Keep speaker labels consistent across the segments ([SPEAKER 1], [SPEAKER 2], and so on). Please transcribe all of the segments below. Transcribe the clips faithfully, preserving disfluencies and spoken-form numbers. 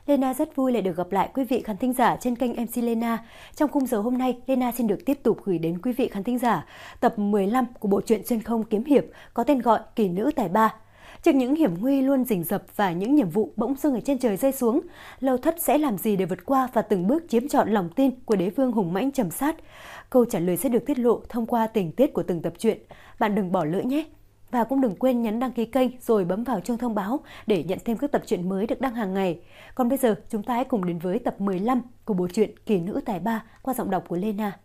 [SPEAKER 1] Lena rất vui lại được gặp lại quý vị khán thính giả trên kênh em xê Lena. Trong khung giờ hôm nay, Lena xin được tiếp tục gửi đến quý vị khán thính giả tập mười lăm của bộ truyện xuyên không kiếm hiệp có tên gọi Kỳ nữ tài ba. Trước những hiểm nguy luôn rình rập và những nhiệm vụ bỗng dưng ở trên trời rơi xuống, Lâu Thất sẽ làm gì để vượt qua và từng bước chiếm trọn lòng tin của đế vương hùng mãnh Trầm Sát? Câu trả lời sẽ được tiết lộ thông qua tình tiết của từng tập truyện. Bạn đừng bỏ lỡ nhé! Và cũng đừng quên nhấn đăng ký kênh rồi bấm vào chuông thông báo để nhận thêm các tập truyện mới được đăng hàng ngày. Còn bây giờ chúng ta hãy cùng đến với tập mười lăm của bộ truyện Kỳ nữ tài ba qua giọng đọc của Lena.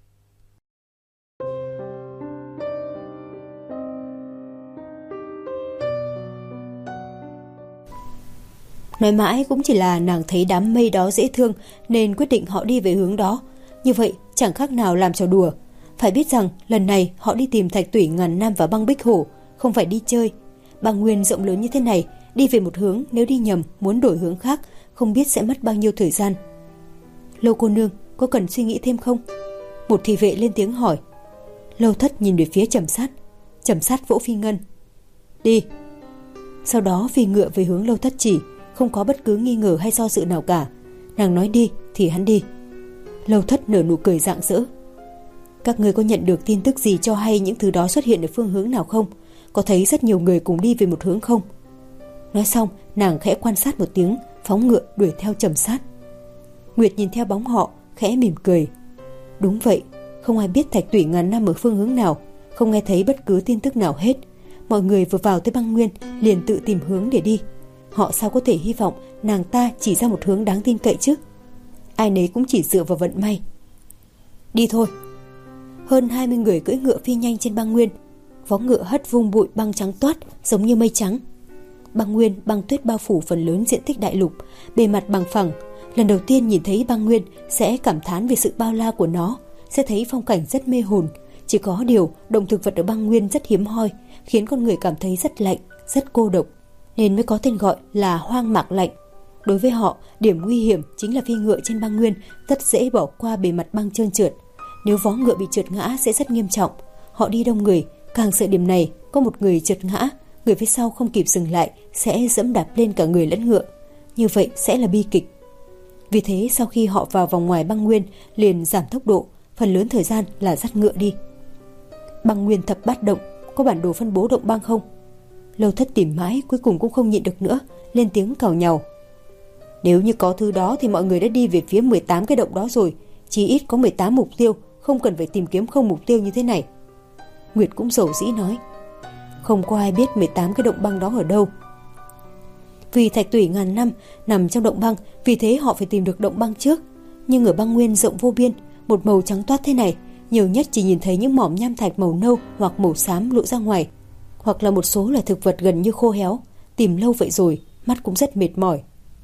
[SPEAKER 1] Nói mãi cũng chỉ là nàng thấy đám mây đó dễ thương nên quyết định họ đi về hướng đó. Như vậy chẳng khác nào làm trò đùa. Phải biết rằng lần này họ đi tìm thạch tủy ngàn năm và băng bích hổ, không phải đi chơi. Băng nguyên rộng lớn như thế này, đi về một hướng, nếu đi nhầm muốn đổi hướng khác không biết sẽ mất bao nhiêu thời gian. Lâu cô nương, có cần suy nghĩ thêm không? Một thị vệ lên tiếng hỏi. Lâu Thất nhìn về phía Trầm Sát. Trầm Sát vỗ Phi Ngân. Đi. Sau đó phi ngựa về hướng Lâu Thất chỉ, không có bất cứ nghi ngờ hay do dự nào cả. Nàng nói đi thì hắn đi. Lâu Thất nở nụ cười rạng rỡ. Các ngươi có nhận được tin tức gì cho hay những thứ đó xuất hiện ở phương hướng nào không? Có thấy rất nhiều người cùng đi về một hướng không? Nói xong, nàng khẽ quan sát một tiếng, phóng ngựa đuổi theo Trầm Sát. Nguyệt nhìn theo bóng họ, khẽ mỉm cười. Đúng vậy, không ai biết thạch tủy ngàn năm ở phương hướng nào, không nghe thấy bất cứ tin tức nào hết. Mọi người vừa vào tới băng nguyên liền tự tìm hướng để đi. Họ sao có thể hy vọng nàng ta chỉ ra một hướng đáng tin cậy chứ? Ai nấy cũng chỉ dựa vào vận may. Đi thôi. Hơn hai mươi người cưỡi ngựa phi nhanh trên băng nguyên. Vó ngựa hất vung bụi băng trắng toát giống như mây trắng. Băng nguyên băng tuyết bao phủ phần lớn diện tích đại lục, bề mặt bằng phẳng. Lần đầu tiên nhìn thấy băng nguyên sẽ cảm thán về sự bao la của nó, sẽ thấy phong cảnh rất mê hồn. Chỉ có điều động thực vật ở băng nguyên rất hiếm hoi, khiến con người cảm thấy rất lạnh, rất cô độc, nên mới có tên gọi là hoang mạc lạnh. Đối với họ, điểm nguy hiểm chính là phi ngựa trên băng nguyên rất dễ bỏ qua bề mặt băng trơn trượt. Nếu vó ngựa bị trượt ngã sẽ rất nghiêm trọng. Họ đi đông người, càng sợ điểm này có một người trượt ngã, người phía sau không kịp dừng lại sẽ dẫm đạp lên cả người lẫn ngựa. Như vậy sẽ là bi kịch. Vì thế sau khi họ vào vòng ngoài băng nguyên liền giảm tốc độ, phần lớn thời gian là dắt ngựa đi. Băng nguyên thập bát động, có bản đồ phân bố động băng không? Lâu Thất tìm mãi cuối cùng cũng không nhịn được nữa, lên tiếng càu nhàu. Nếu như có thứ đó thì mọi người đã đi về phía mười tám cái động đó rồi, chỉ ít có mười tám mục tiêu, không cần phải tìm kiếm không mục tiêu như thế này. Nguyệt cũng dầu dĩ nói. Không có ai biết mười tám cái động băng đó ở đâu. Vì thạch tủy ngàn năm nằm trong động băng, vì thế họ phải tìm được động băng trước. Nhưng ở băng nguyên rộng vô biên, một màu trắng toát thế này, nhiều nhất chỉ nhìn thấy những mỏm nham thạch màu nâu hoặc màu xám lộ ra ngoài, hoặc là một số loài thực vật gần như khô héo. Tìm lâu vậy rồi, mắt cũng rất mệt mỏi.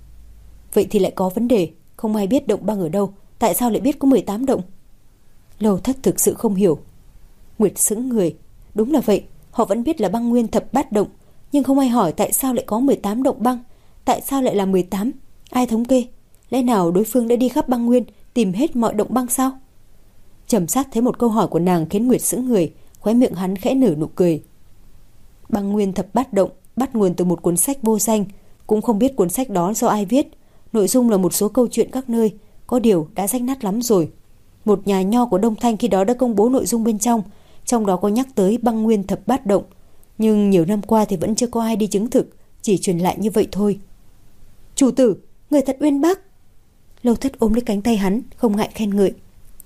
[SPEAKER 1] Vậy thì lại có vấn đề, không ai biết động băng ở đâu, tại sao lại biết có mười tám động? Lâu Thất thực sự không hiểu. Nguyệt sững người. Đúng là vậy, họ vẫn biết là băng nguyên thập bát động, nhưng không ai hỏi tại sao lại có mười tám động băng. Tại sao lại là mười tám? Ai thống kê? Lẽ nào đối phương đã đi khắp băng nguyên tìm hết mọi động băng sao? Trầm Sát thấy một câu hỏi của nàng khiến Nguyệt sững người, khóe miệng hắn khẽ nở nụ cười. Băng nguyên thập bát động bắt nguồn từ một cuốn sách vô danh, cũng không biết cuốn sách đó do ai viết. Nội dung là một số câu chuyện các nơi, có điều đã rách nát lắm rồi. Một nhà nho của Đông Thanh khi đó đã công bố nội dung bên trong, trong đó có nhắc tới băng nguyên thập bát động, nhưng nhiều năm qua thì vẫn chưa có ai đi chứng thực, chỉ truyền lại như vậy thôi. Chủ tử, người thật uyên bác. Lâu Thất ôm lấy cánh tay hắn, không ngại khen ngợi.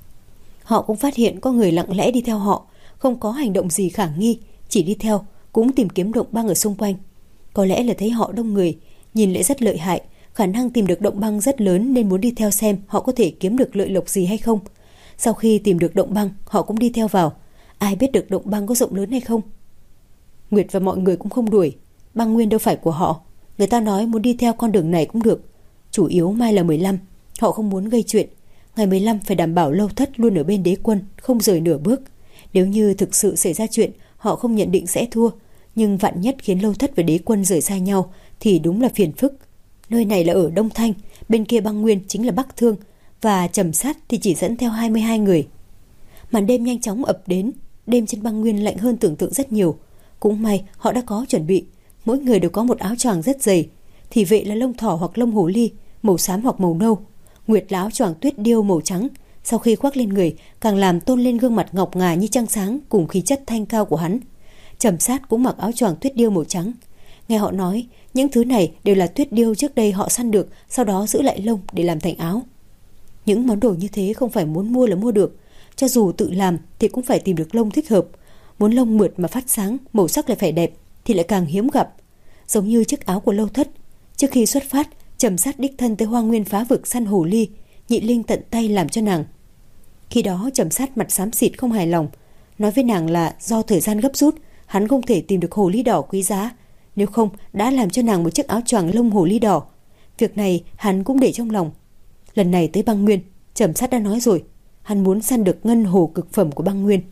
[SPEAKER 1] Họ cũng phát hiện có người lặng lẽ đi theo họ, không có hành động gì khả nghi, chỉ đi theo, cũng tìm kiếm động băng ở xung quanh. Có lẽ là thấy họ đông người, nhìn lại rất lợi hại, khả năng tìm được động băng rất lớn nên muốn đi theo xem họ có thể kiếm được lợi lộc gì hay không. Sau khi tìm được động băng, họ cũng đi theo vào. Ai biết được động băng có rộng lớn hay không? Nguyệt và mọi người cũng không đuổi. Băng nguyên đâu phải của họ. Người ta nói muốn đi theo con đường này cũng được. Chủ yếu mai là mười lăm, họ không muốn gây chuyện. Ngày mười lăm phải đảm bảo Lâu Thất luôn ở bên đế quân, không rời nửa bước. Nếu như thực sự xảy ra chuyện, họ không nhận định sẽ thua. Nhưng vạn nhất khiến Lâu Thất và đế quân rời xa nhau thì đúng là phiền phức. Nơi này là ở Đông Thanh, bên kia băng nguyên chính là Bắc Thương, và Trầm Sát thì chỉ dẫn theo hai mươi hai người. Màn đêm nhanh chóng ập đến, đêm trên băng nguyên lạnh hơn tưởng tượng rất nhiều. Cũng may họ đã có chuẩn bị, mỗi người đều có một áo choàng rất dày. Thị vệ là lông thỏ hoặc lông hồ ly, màu xám hoặc màu nâu. Nguyệt là áo choàng tuyết điêu màu trắng, sau khi khoác lên người càng làm tôn lên gương mặt ngọc ngà như trăng sáng cùng khí chất thanh cao của hắn. Trầm Sát cũng mặc áo choàng tuyết điêu màu trắng. Nghe họ nói, những thứ này đều là tuyết điêu trước đây họ săn được, sau đó giữ lại lông để làm thành áo. Những món đồ như thế không phải muốn mua là mua được, cho dù tự làm thì cũng phải tìm được lông thích hợp. Muốn lông mượt mà phát sáng, màu sắc lại phải đẹp thì lại càng hiếm gặp. Giống như chiếc áo của Lâu Thất, trước khi xuất phát, Trầm Sát đích thân tới Hoang Nguyên phá vực săn hồ ly, Nhị Linh tận tay làm cho nàng. Khi đó Trầm Sát mặt xám xịt không hài lòng, nói với nàng là do thời gian gấp rút, hắn không thể tìm được hồ ly đỏ quý giá, nếu không đã làm cho nàng một chiếc áo choàng lông hồ ly đỏ. Việc này hắn cũng để trong lòng. Lần này tới Băng Nguyên, Trầm Sát đã nói rồi, hắn muốn săn được ngân hồ cực phẩm của Băng Nguyên.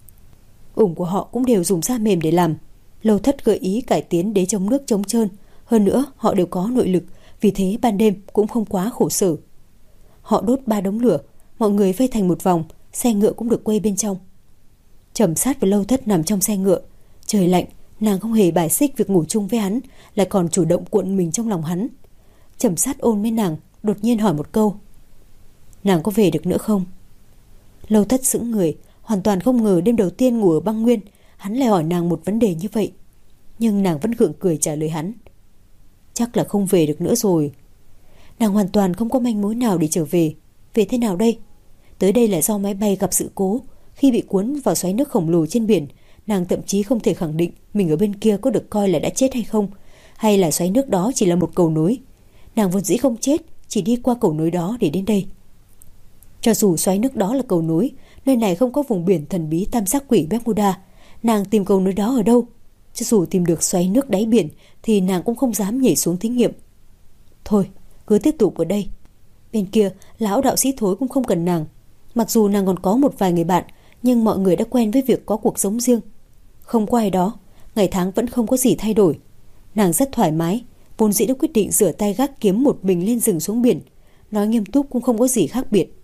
[SPEAKER 1] Ủng của họ cũng đều dùng da mềm để làm. Lâu Thất gợi ý cải tiến đế chống nước chống trơn, hơn nữa họ đều có nội lực, vì thế ban đêm cũng không quá khổ sở. Họ đốt ba đống lửa, mọi người vây thành một vòng, xe ngựa cũng được quay bên trong. Trầm Sát và Lâu Thất nằm trong xe ngựa. Trời lạnh, nàng không hề bài xích việc ngủ chung với hắn, lại còn chủ động cuộn mình trong lòng hắn. Trầm Sát ôm với nàng, đột nhiên hỏi một câu: nàng có về được nữa không? Lâu Thất sững người, hoàn toàn không ngờ đêm đầu tiên ngủ ở Băng Nguyên hắn lại hỏi nàng một vấn đề như vậy. Nhưng nàng vẫn gượng cười trả lời hắn: chắc là không về được nữa rồi. Nàng hoàn toàn không có manh mối nào để trở về. Về thế nào đây? Tới đây là do máy bay gặp sự cố. Khi bị cuốn vào xoáy nước khổng lồ trên biển, nàng thậm chí không thể khẳng định mình ở bên kia có được coi là đã chết hay không, hay là xoáy nước đó chỉ là một cầu nối. Nàng vốn dĩ không chết, chỉ đi qua cầu nối đó để đến đây. Cho dù xoáy nước đó là cầu nối, nơi này không có vùng biển thần bí tam giác quỷ Bermuda, nàng tìm cầu nối đó ở đâu? Cho dù tìm được xoáy nước đáy biển thì nàng cũng không dám nhảy xuống thí nghiệm. Thôi, cứ tiếp tục ở đây. Bên kia, lão đạo sĩ Thối cũng không cần nàng. Mặc dù nàng còn có một vài người bạn, nhưng mọi người đã quen với việc có cuộc sống riêng. Không có ai đó, ngày tháng vẫn không có gì thay đổi. Nàng rất thoải mái, vốn dĩ đã quyết định rửa tay gác kiếm một mình lên rừng xuống biển. Nói nghiêm túc cũng không có gì khác biệt.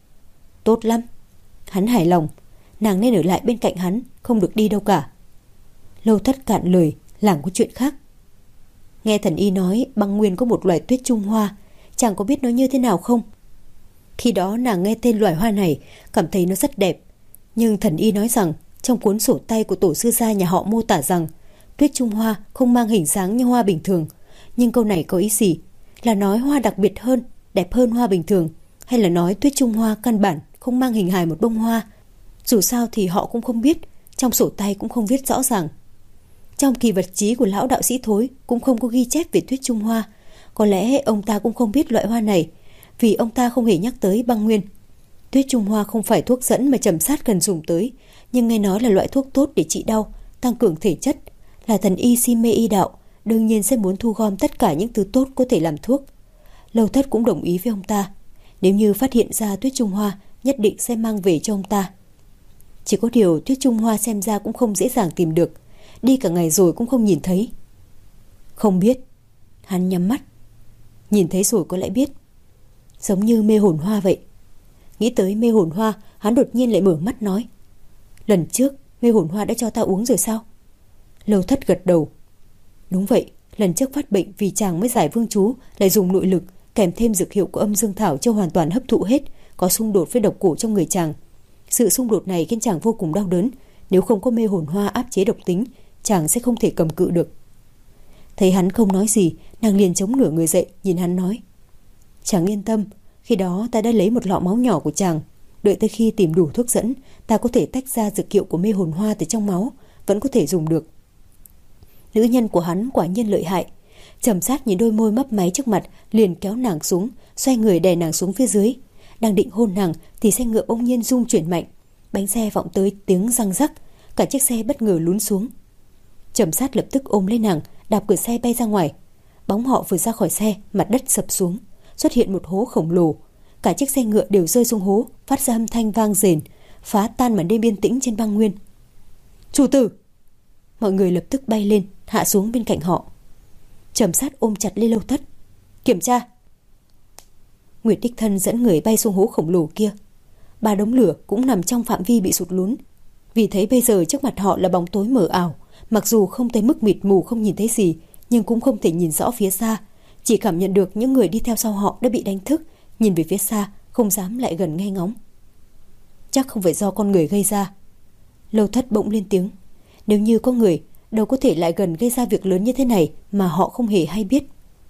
[SPEAKER 1] Tốt lắm. Hắn hài lòng. Nàng nên ở lại bên cạnh hắn, không được đi đâu cả. Lâu Thất cạn lời, làng có chuyện khác. Nghe thần y nói Băng Nguyên có một loài tuyết Trung Hoa, chàng có biết nó như thế nào không? Khi đó nàng nghe tên loài hoa này, cảm thấy nó rất đẹp. Nhưng thần y nói rằng trong cuốn sổ tay của tổ sư gia nhà họ mô tả rằng tuyết Trung Hoa không mang hình dáng như hoa bình thường. Nhưng câu này có ý gì? Là nói hoa đặc biệt hơn, đẹp hơn hoa bình thường, hay là nói tuyết Trung Hoa căn bản không mang hình hài một bông hoa? Dù sao thì họ cũng không biết, trong sổ tay cũng không viết rõ ràng. Trong kỳ vật chí của lão đạo sĩ Thối cũng không có ghi chép về tuyết Trung Hoa. Có lẽ ông ta cũng không biết loại hoa này, vì ông ta không hề nhắc tới Băng Nguyên. Tuyết Trung Hoa không phải thuốc dẫn mà Trầm Sát cần dùng tới, nhưng nghe nói là loại thuốc tốt để trị đau, tăng cường thể chất. Là thần y si mê y đạo, đương nhiên sẽ muốn thu gom tất cả những thứ tốt có thể làm thuốc. Lâu Thất cũng đồng ý với ông ta. Nếu như phát hiện ra tuyết Trung Hoa, nhất định sẽ mang về cho ông ta. Chỉ có điều tuyết Trung Hoa xem ra cũng không dễ dàng tìm được. Đi cả ngày rồi cũng không nhìn thấy. Không biết. Hắn nhắm mắt. Nhìn thấy rồi có lẽ biết. Giống như mê hồn hoa vậy. Nghĩ tới mê hồn hoa, hắn đột nhiên lại mở mắt nói: lần trước mê hồn hoa đã cho ta uống rồi sao? Lâu Thất gật đầu. Đúng vậy, lần trước phát bệnh vì chàng mới giải vương chú, lại dùng nội lực kèm thêm dược hiệu của âm dương thảo cho hoàn toàn hấp thụ hết, có xung đột với độc cổ trong người chàng. Sự xung đột này khiến chàng vô cùng đau đớn. Nếu không có mê hồn hoa áp chế độc tính, chàng sẽ không thể cầm cự được. Thấy hắn không nói gì, nàng liền chống nửa người dậy, nhìn hắn nói: chàng yên tâm, khi đó ta đã lấy một lọ máu nhỏ của chàng. Đợi tới khi tìm đủ thuốc dẫn, ta có thể tách ra dược hiệu của mê hồn hoa từ trong máu, vẫn có thể dùng được. Nữ nhân của hắn quả nhiên lợi hại. Trầm Sát nhìn đôi môi mấp máy trước mặt, liền kéo nàng xuống, xoay người đè nàng xuống phía dưới. Đang định hôn nàng thì xe ngựa bỗng nhiên rung chuyển mạnh, bánh xe vọng tới tiếng răng rắc, cả chiếc xe bất ngờ lún xuống. Trầm Sát lập tức ôm lên nàng, đạp cửa xe bay ra ngoài. Bóng họ vừa ra khỏi xe, mặt đất sập xuống, xuất hiện một hố khổng lồ. Cả chiếc xe ngựa đều rơi xuống hố, phát ra âm thanh vang rền, phá tan màn đêm yên tĩnh trên Băng Nguyên. Chủ tử! Mọi người lập tức bay lên, hạ xuống bên cạnh họ. Trầm Sát ôm chặt Lê Lâu Thất. Kiểm tra! Nguyệt đích thân dẫn người bay xuống hố khổng lồ kia. Ba đống lửa cũng nằm trong phạm vi bị sụt lún. Vì thấy bây giờ trước mặt họ là bóng tối mờ ảo, mặc dù không tới mức mịt mù không nhìn thấy gì, nhưng cũng không thể nhìn rõ phía xa. chỉ cảm nhận được những người đi theo sau họ đã bị đánh thức, nhìn về phía xa, không dám lại gần nghe ngóng. Chắc không phải do con người gây ra. Lâu Thất bỗng lên tiếng. Nếu như có người, đâu có thể lại gần gây ra việc lớn như thế này mà họ không hề hay biết.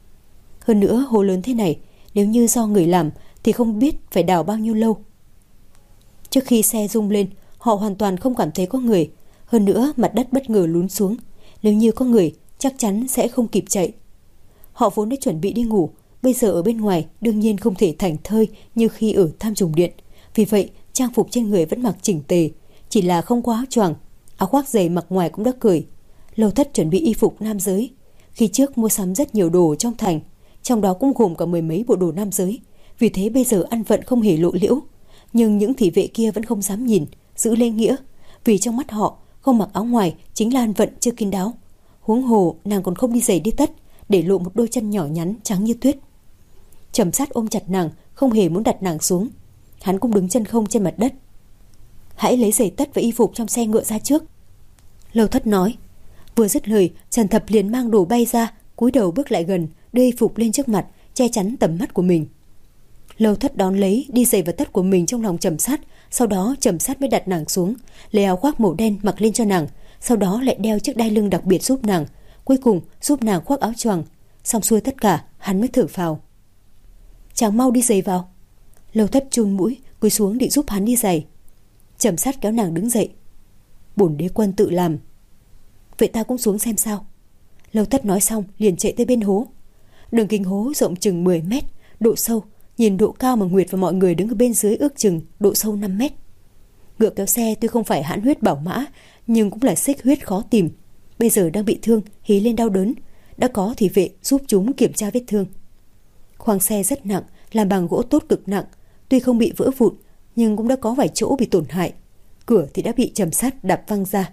[SPEAKER 1] Hơn nữa, hố lớn thế này, nếu như do người làm thì không biết phải đào bao nhiêu lâu. Trước khi xe rung lên, họ hoàn toàn không cảm thấy có người. Hơn nữa, mặt đất bất ngờ lún xuống. Nếu như có người, chắc chắn sẽ không kịp chạy. Họ vốn đã chuẩn bị đi ngủ, bây giờ ở bên ngoài đương nhiên không thể thảnh thơi như khi ở Tham Trùng Điện. Vì vậy, trang phục trên người vẫn mặc chỉnh tề, chỉ là không có áo choàng, áo khoác dày mặc ngoài cũng đã cởi. Lâu Thất chuẩn bị y phục nam giới. Khi trước mua sắm rất nhiều đồ trong thành, trong đó cũng gồm cả mười mấy bộ đồ nam giới. Vì thế bây giờ ăn vận không hề lộ liễu. Nhưng những thị vệ kia vẫn không dám nhìn, giữ lễ nghĩa. Vì trong mắt họ, không mặc áo ngoài chính là ăn vận chưa kín đáo. Huống hồ nàng còn không đi giày đi tất, để lộ một đôi chân nhỏ nhắn trắng như tuyết. Trầm Sát ôm chặt nàng, không hề muốn đặt nàng xuống. Hắn cũng đứng chân không trên mặt đất. Hãy lấy giày tất và y phục trong xe ngựa ra trước. Lâu Thất nói. Vừa dứt lời, Trần Thập liền mang đồ bay ra, cúi đầu bước lại gần, đưa y phục lên trước mặt, che chắn tầm mắt của mình. Lâu Thất đón lấy, đi giày và tất của mình trong lòng Trầm Sát, sau đó Trầm Sát mới đặt nàng xuống, lấy áo khoác màu đen mặc lên cho nàng, sau đó lại đeo chiếc đai lưng đặc biệt giúp nàng, cuối cùng giúp nàng khoác áo choàng. Xong xuôi tất cả, hắn mới thở phào. Chàng mau đi giày vào. Lâu Thất chun mũi, cúi xuống định giúp hắn đi giày. Trầm Sát kéo nàng đứng dậy. Bổn đế quân tự làm. Vậy ta cũng xuống xem sao. Lâu Thất nói xong liền chạy tới bên hố. Đường kính hố rộng chừng mười mét, độ sâu, nhìn độ cao mà Nguyệt và mọi người đứng ở bên dưới ước chừng độ sâu năm mét. Ngựa kéo xe tuy không phải hãn huyết bảo mã, nhưng cũng là xích huyết khó tìm. Bây giờ đang bị thương, hí lên đau đớn. Đã có thị vệ giúp chúng kiểm tra vết thương. Khoang xe rất nặng, làm bằng gỗ tốt cực nặng. Tuy không bị vỡ vụn, nhưng cũng đã có vài chỗ bị tổn hại. Cửa thì đã bị Trầm Sát đạp văng ra.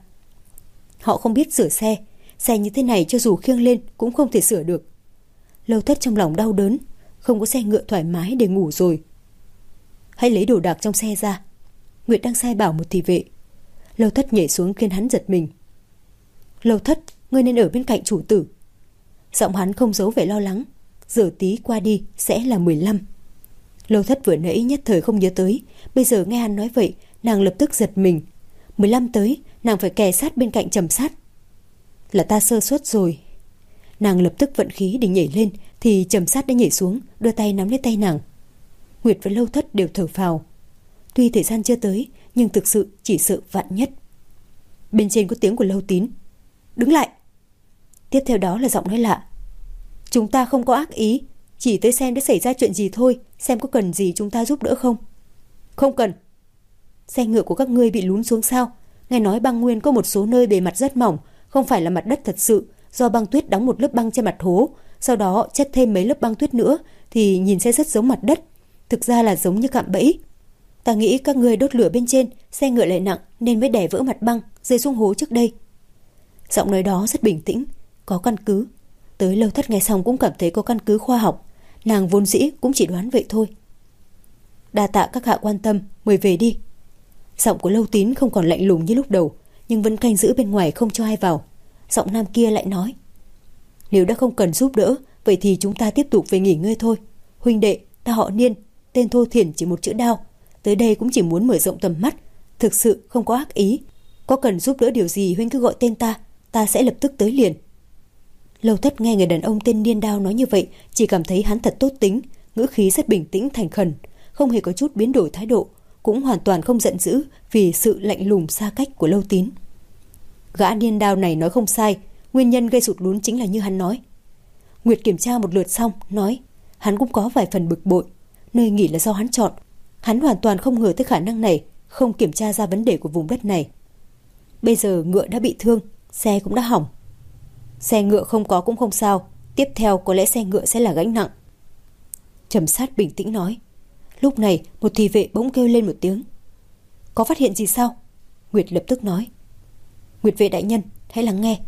[SPEAKER 1] Họ không biết sửa xe. Xe như thế này cho dù khiêng lên cũng không thể sửa được. Lâu Thất trong lòng đau đớn. Không có xe ngựa thoải mái để ngủ rồi. Hãy lấy đồ đạc trong xe ra. Nguyệt đang sai bảo một thị vệ. Lâu Thất nhảy xuống khiến hắn giật mình. Lâu Thất, ngươi nên ở bên cạnh chủ tử. Giọng hắn không giấu vẻ lo lắng. Giờ tí qua đi sẽ là mười lăm. Lâu Thất vừa nãy nhất thời không nhớ tới. Bây giờ nghe hắn nói vậy, nàng lập tức giật mình. mười lăm tới, nàng phải kè sát bên cạnh Trầm Sát. Là ta sơ suất rồi. Nàng lập tức vận khí định nhảy lên, thì Trầm Sát đã nhảy xuống, đưa tay nắm lấy tay nàng. Nguyệt và Lâu Thất đều thở phào. Tuy thời gian chưa tới, nhưng thực sự chỉ sợ vạn nhất. Bên trên có tiếng của Lâu Tín. Đứng lại. Tiếp theo đó là giọng nói lạ. Chúng ta không có ác ý, chỉ tới xem đã xảy ra chuyện gì thôi, xem có cần gì chúng ta giúp đỡ không. Không cần. Xe ngựa của các ngươi bị lún xuống sao? Nghe nói băng nguyên có một số nơi bề mặt rất mỏng, không phải là mặt đất thật sự, do băng tuyết đóng một lớp băng trên mặt hố, sau đó chất thêm mấy lớp băng tuyết nữa thì nhìn sẽ rất giống mặt đất, thực ra là giống như cạm bẫy. Ta nghĩ các ngươi đốt lửa bên trên, xe ngựa lại nặng nên mới đè vỡ mặt băng rơi xuống hố trước đây. Giọng nói đó rất bình tĩnh, có căn cứ. Tới Lâu Thất nghe xong cũng cảm thấy có căn cứ khoa học. Nàng vốn dĩ cũng chỉ đoán vậy thôi. Đa tạ các hạ quan tâm, mời về đi. Giọng của Lâu Tín không còn lạnh lùng như lúc đầu, nhưng vẫn canh giữ bên ngoài không cho ai vào. Giọng nam kia lại nói. Nếu đã không cần giúp đỡ, vậy thì chúng ta tiếp tục về nghỉ ngơi thôi. Huynh đệ, ta họ Niên, tên Thô Thiển chỉ một chữ Đao. Tới đây cũng chỉ muốn mở rộng tầm mắt, thực sự không có ác ý. Có cần giúp đỡ điều gì huynh cứ gọi tên ta, ta sẽ lập tức tới liền. Lâu Thất nghe người đàn ông tên Niên Đao nói như vậy, chỉ cảm thấy hắn thật tốt tính, ngữ khí rất bình tĩnh thành khẩn, không hề có chút biến đổi thái độ, cũng hoàn toàn không giận dữ vì sự lạnh lùng xa cách của Lâu Tín. Gã Niên Đao này nói không sai, nguyên nhân gây sụt lún chính là như hắn nói. Nguyệt kiểm tra một lượt xong, nói hắn cũng có vài phần bực bội, nơi nghỉ là do hắn chọn, hắn hoàn toàn không ngờ tới khả năng này, không kiểm tra ra vấn đề của vùng đất này. Bây giờ ngựa đã bị thương, xe cũng đã hỏng. Xe ngựa không có cũng không sao, tiếp theo có lẽ xe ngựa sẽ là gánh nặng. Trầm Sát bình tĩnh nói. Lúc này một thị vệ bỗng kêu lên một tiếng. Có phát hiện gì sao? Nguyệt lập tức nói. Nguyệt vệ đại nhân, hãy lắng nghe.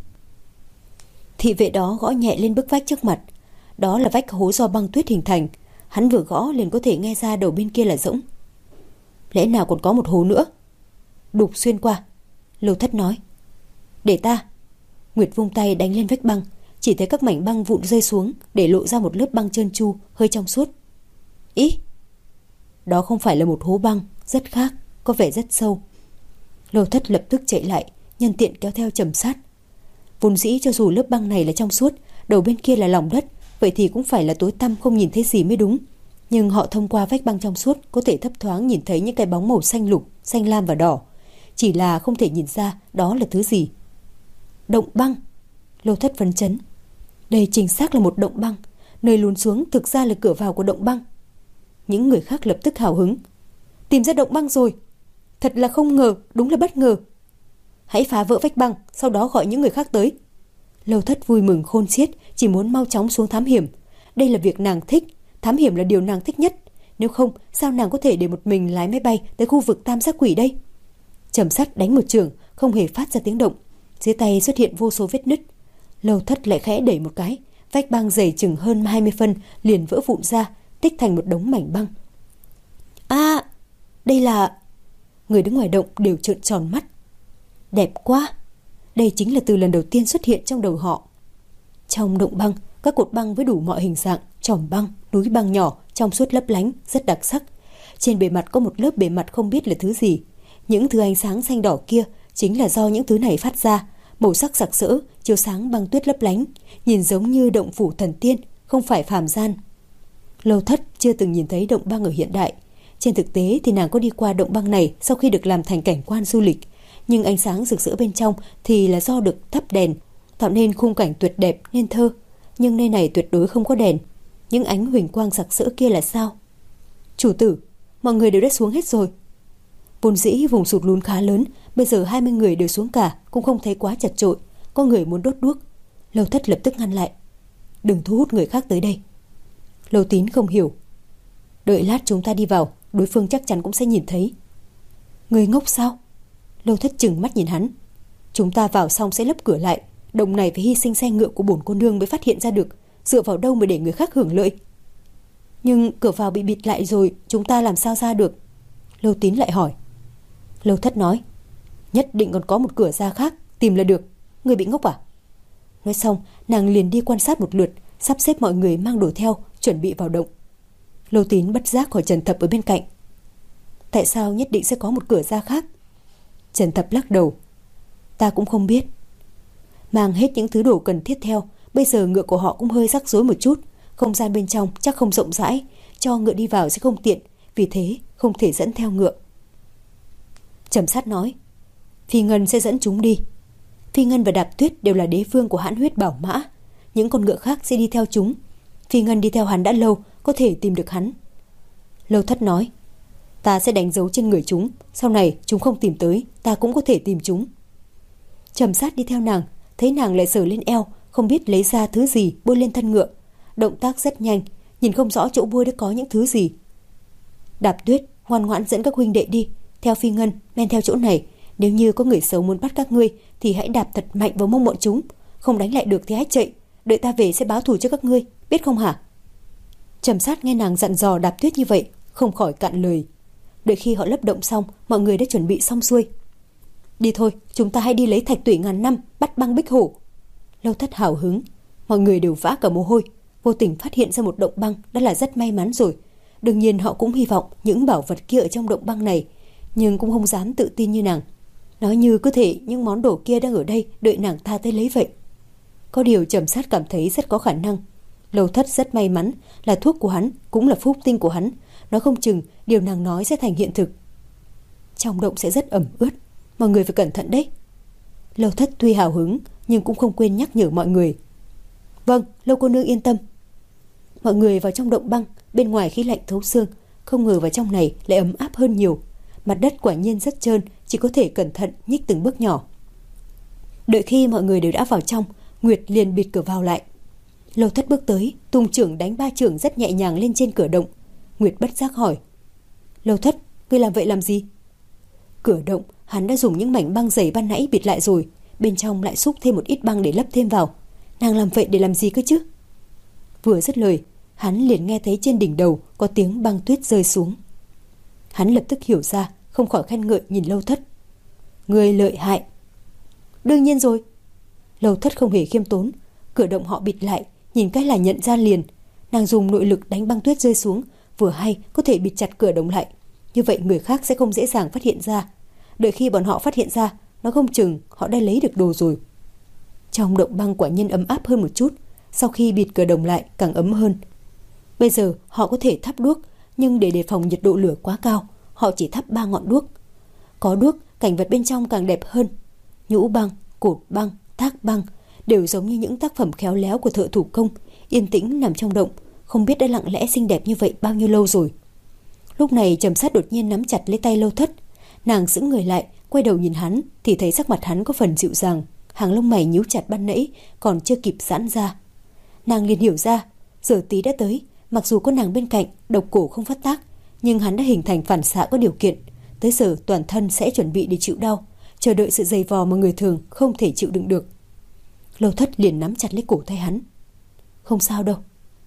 [SPEAKER 1] Thị vệ đó gõ nhẹ lên bức vách trước mặt. Đó là vách hố do băng tuyết hình thành. Hắn vừa gõ liền có thể nghe ra đầu bên kia là rỗng. Lẽ nào còn có một hố nữa? Đục xuyên qua. Lâu Thất nói. Để ta. Nguyệt vung tay đánh lên vách băng. chỉ thấy các mảnh băng vụn rơi xuống để lộ ra một lớp băng trơn tru hơi trong suốt. Ý, đó không phải là một hố băng, rất khác, có vẻ rất sâu. Lâu Thất lập tức chạy lại, nhân tiện kéo theo Trầm Sát. Vốn dĩ cho dù lớp băng này là trong suốt, đầu bên kia là lòng đất, vậy thì cũng phải là tối tăm không nhìn thấy gì mới đúng. Nhưng họ thông qua vách băng trong suốt có thể thấp thoáng nhìn thấy những cái bóng màu xanh lục, xanh lam và đỏ. Chỉ là không thể nhìn ra đó là thứ gì. Động băng. Lâu Thất phấn chấn. Đây chính xác là một động băng. Nơi lún xuống thực ra là cửa vào của động băng. Những người khác lập tức hào hứng. Tìm ra động băng rồi. Thật là không ngờ, đúng là bất ngờ. Hãy phá vỡ vách băng, sau đó gọi những người khác tới. Lâu Thất vui mừng khôn xiết, chỉ muốn mau chóng xuống thám hiểm. Đây là việc nàng thích, thám hiểm là điều nàng thích nhất. Nếu không, sao nàng có thể để một mình lái máy bay tới khu vực Tam Giác Quỷ đây? Trầm Sát đánh một chưởng, không hề phát ra tiếng động. Dưới tay xuất hiện vô số vết nứt. Lâu Thất lại khẽ đẩy một cái, vách băng dày chừng hơn hai mươi phân liền vỡ vụn ra, tích thành một đống mảnh băng. À, đây là... Người đứng ngoài động đều trợn tròn mắt. Đẹp quá. Đây chính là từ lần đầu tiên xuất hiện trong đầu họ. Trong động băng, các cột băng với đủ mọi hình dạng, chòm băng, núi băng nhỏ, trong suốt lấp lánh, rất đặc sắc. Trên bề mặt có một lớp bề mặt không biết là thứ gì. Những thứ ánh sáng xanh đỏ kia chính là do những thứ này phát ra, màu sắc sặc sỡ, chiếu sáng băng tuyết lấp lánh, nhìn giống như động phủ thần tiên, không phải phàm gian. Lâu Thất chưa từng nhìn thấy động băng ở hiện đại. Trên thực tế thì nàng có đi qua động băng này sau khi được làm thành cảnh quan du lịch, nhưng ánh sáng rực rỡ bên trong thì là do được thắp đèn, tạo nên khung cảnh tuyệt đẹp nên thơ. Nhưng nơi này tuyệt đối không có đèn. Những ánh huỳnh quang sặc sỡ kia là sao? Chủ tử, mọi người đều đã xuống hết rồi. Vốn dĩ vùng sụt lún khá lớn, bây giờ hai mươi người đều xuống cả, cũng không thấy quá chật chội. Có người muốn đốt đuốc. Lâu Thất lập tức ngăn lại. Đừng thu hút người khác tới đây. Lâu Tín không hiểu. Đợi lát chúng ta đi vào, đối phương chắc chắn cũng sẽ nhìn thấy. Người ngốc sao? Lâu Thất chừng mắt nhìn hắn. Chúng ta vào xong sẽ lấp cửa lại. Động này phải hy sinh xe ngựa của bổn cô nương mới phát hiện ra được. Dựa vào đâu mà để người khác hưởng lợi? Nhưng cửa vào bị bịt lại rồi, chúng ta làm sao ra được? Lâu Tín lại hỏi. Lâu Thất nói, nhất định còn có một cửa ra khác, tìm là được. Người bị ngốc à? Nói xong, nàng liền đi quan sát một lượt, sắp xếp mọi người mang đồ theo, chuẩn bị vào động. Lâu Tín bất giác hỏi Trần Thập ở bên cạnh. Tại sao nhất định sẽ có một cửa ra khác? Trần Thập lắc đầu. Ta cũng không biết. Mang hết những thứ đồ cần thiết theo, bây giờ ngựa của họ cũng hơi rắc rối một chút. Không gian bên trong chắc không rộng rãi, cho ngựa đi vào sẽ không tiện, vì thế không thể dẫn theo ngựa. Trầm Sát nói, Phi Ngân sẽ dẫn chúng đi. Phi Ngân và Đạp Tuyết đều là đế vương của hãn huyết bảo mã, những con ngựa khác sẽ đi theo chúng. Phi Ngân đi theo hắn đã lâu, có thể tìm được hắn. Lâu Thất nói, ta sẽ đánh dấu trên người chúng, sau này chúng không tìm tới, ta cũng có thể tìm chúng. Trầm Sát đi theo nàng, thấy nàng lại sờ lên eo, không biết lấy ra thứ gì bôi lên thân ngựa. Động tác rất nhanh, nhìn không rõ chỗ bôi đã có những thứ gì. Đạp Tuyết ngoan ngoãn dẫn các huynh đệ đi, theo Phi Ngân, men theo chỗ này. Nếu như có người xấu muốn bắt các ngươi thì hãy đạp thật mạnh vào mông bọn chúng, không đánh lại được thì hãy chạy, đợi ta về sẽ báo thù cho các ngươi, biết không hả? Trầm Sát nghe nàng dặn dò Đạp Tuyết như vậy, không khỏi cạn lời. Đợi khi họ lấp động xong, mọi người đã chuẩn bị xong xuôi. Đi thôi, chúng ta hãy đi lấy thạch tủy ngàn năm, bắt băng bích hổ. Lâu Thất hào hứng, mọi người đều vã cả mồ hôi. Vô tình phát hiện ra một động băng đã là rất may mắn rồi. Đương nhiên họ cũng hy vọng những bảo vật kia ở trong động băng này, nhưng cũng không dám tự tin như nàng. Nói như có thể những món đồ kia đang ở đây đợi nàng ta tới lấy vậy. Có điều Trầm Sát cảm thấy rất có khả năng. Lâu Thất rất may mắn, là thuốc của hắn, cũng là phúc tinh của hắn. Nó không chừng điều nàng nói sẽ thành hiện thực. Trong động sẽ rất ẩm ướt, mọi người phải cẩn thận đấy. Lâu Thất tuy hào hứng nhưng cũng không quên nhắc nhở mọi người. Vâng, Lâu cô nương yên tâm. Mọi người vào trong động băng, bên ngoài khí lạnh thấu xương, không ngờ vào trong này lại ấm áp hơn nhiều. Mặt đất quả nhiên rất trơn, chỉ có thể cẩn thận nhích từng bước nhỏ. Đợi khi mọi người đều đã vào trong, Nguyệt liền bịt cửa vào lại. Lâu Thất bước tới, tung chưởng đánh ba chưởng rất nhẹ nhàng lên trên cửa động. Nguyệt bất giác hỏi, Lâu Thất, ngươi làm vậy làm gì? Cửa động hắn đã dùng những mảnh băng dày ban nãy bịt lại rồi, bên trong lại xúc thêm một ít băng để lấp thêm vào. Nàng làm vậy để làm gì cơ chứ? Vừa dứt lời, hắn liền nghe thấy trên đỉnh đầu có tiếng băng tuyết rơi xuống. Hắn lập tức hiểu ra, không khỏi khen ngợi nhìn Lâu Thất. Người lợi hại. Đương nhiên rồi. Lâu Thất không hề khiêm tốn, Cửa động họ bịt lại, nhìn cách là nhận ra liền. Nàng dùng nội lực đánh băng tuyết rơi xuống, vừa hay có thể bịt chặt cửa động lại. Như vậy người khác sẽ không dễ dàng phát hiện ra. Đợi khi bọn họ phát hiện ra, nó không chừng họ đã lấy được đồ rồi. Trong động băng quả nhiên ấm áp hơn một chút, sau khi bịt cửa động lại càng ấm hơn. Bây giờ họ có thể thắp đuốc, nhưng để đề phòng nhiệt độ lửa quá cao, họ chỉ thắp ba ngọn đuốc. Có đuốc, cảnh vật bên trong càng đẹp hơn. Nhũ băng, cột băng, thác băng đều giống như những tác phẩm khéo léo của thợ thủ công, yên tĩnh nằm trong động, không biết đã lặng lẽ xinh đẹp như vậy bao nhiêu lâu rồi. Lúc này Trầm Sát đột nhiên nắm chặt lấy tay Lâu Thất. Nàng sững người lại, quay đầu nhìn hắn thì thấy sắc mặt hắn có phần dịu dàng, hàng lông mày nhíu chặt ban nãy còn chưa kịp giãn ra. Nàng liền hiểu ra, giờ tí đã tới, mặc dù có nàng bên cạnh, độc cổ không phát tác, nhưng hắn đã hình thành phản xạ có điều kiện, tới giờ toàn thân sẽ chuẩn bị để chịu đau, chờ đợi sự dày vò mà người thường không thể chịu đựng được. Lâu Thất liền nắm chặt lấy cổ tay hắn. Không sao đâu.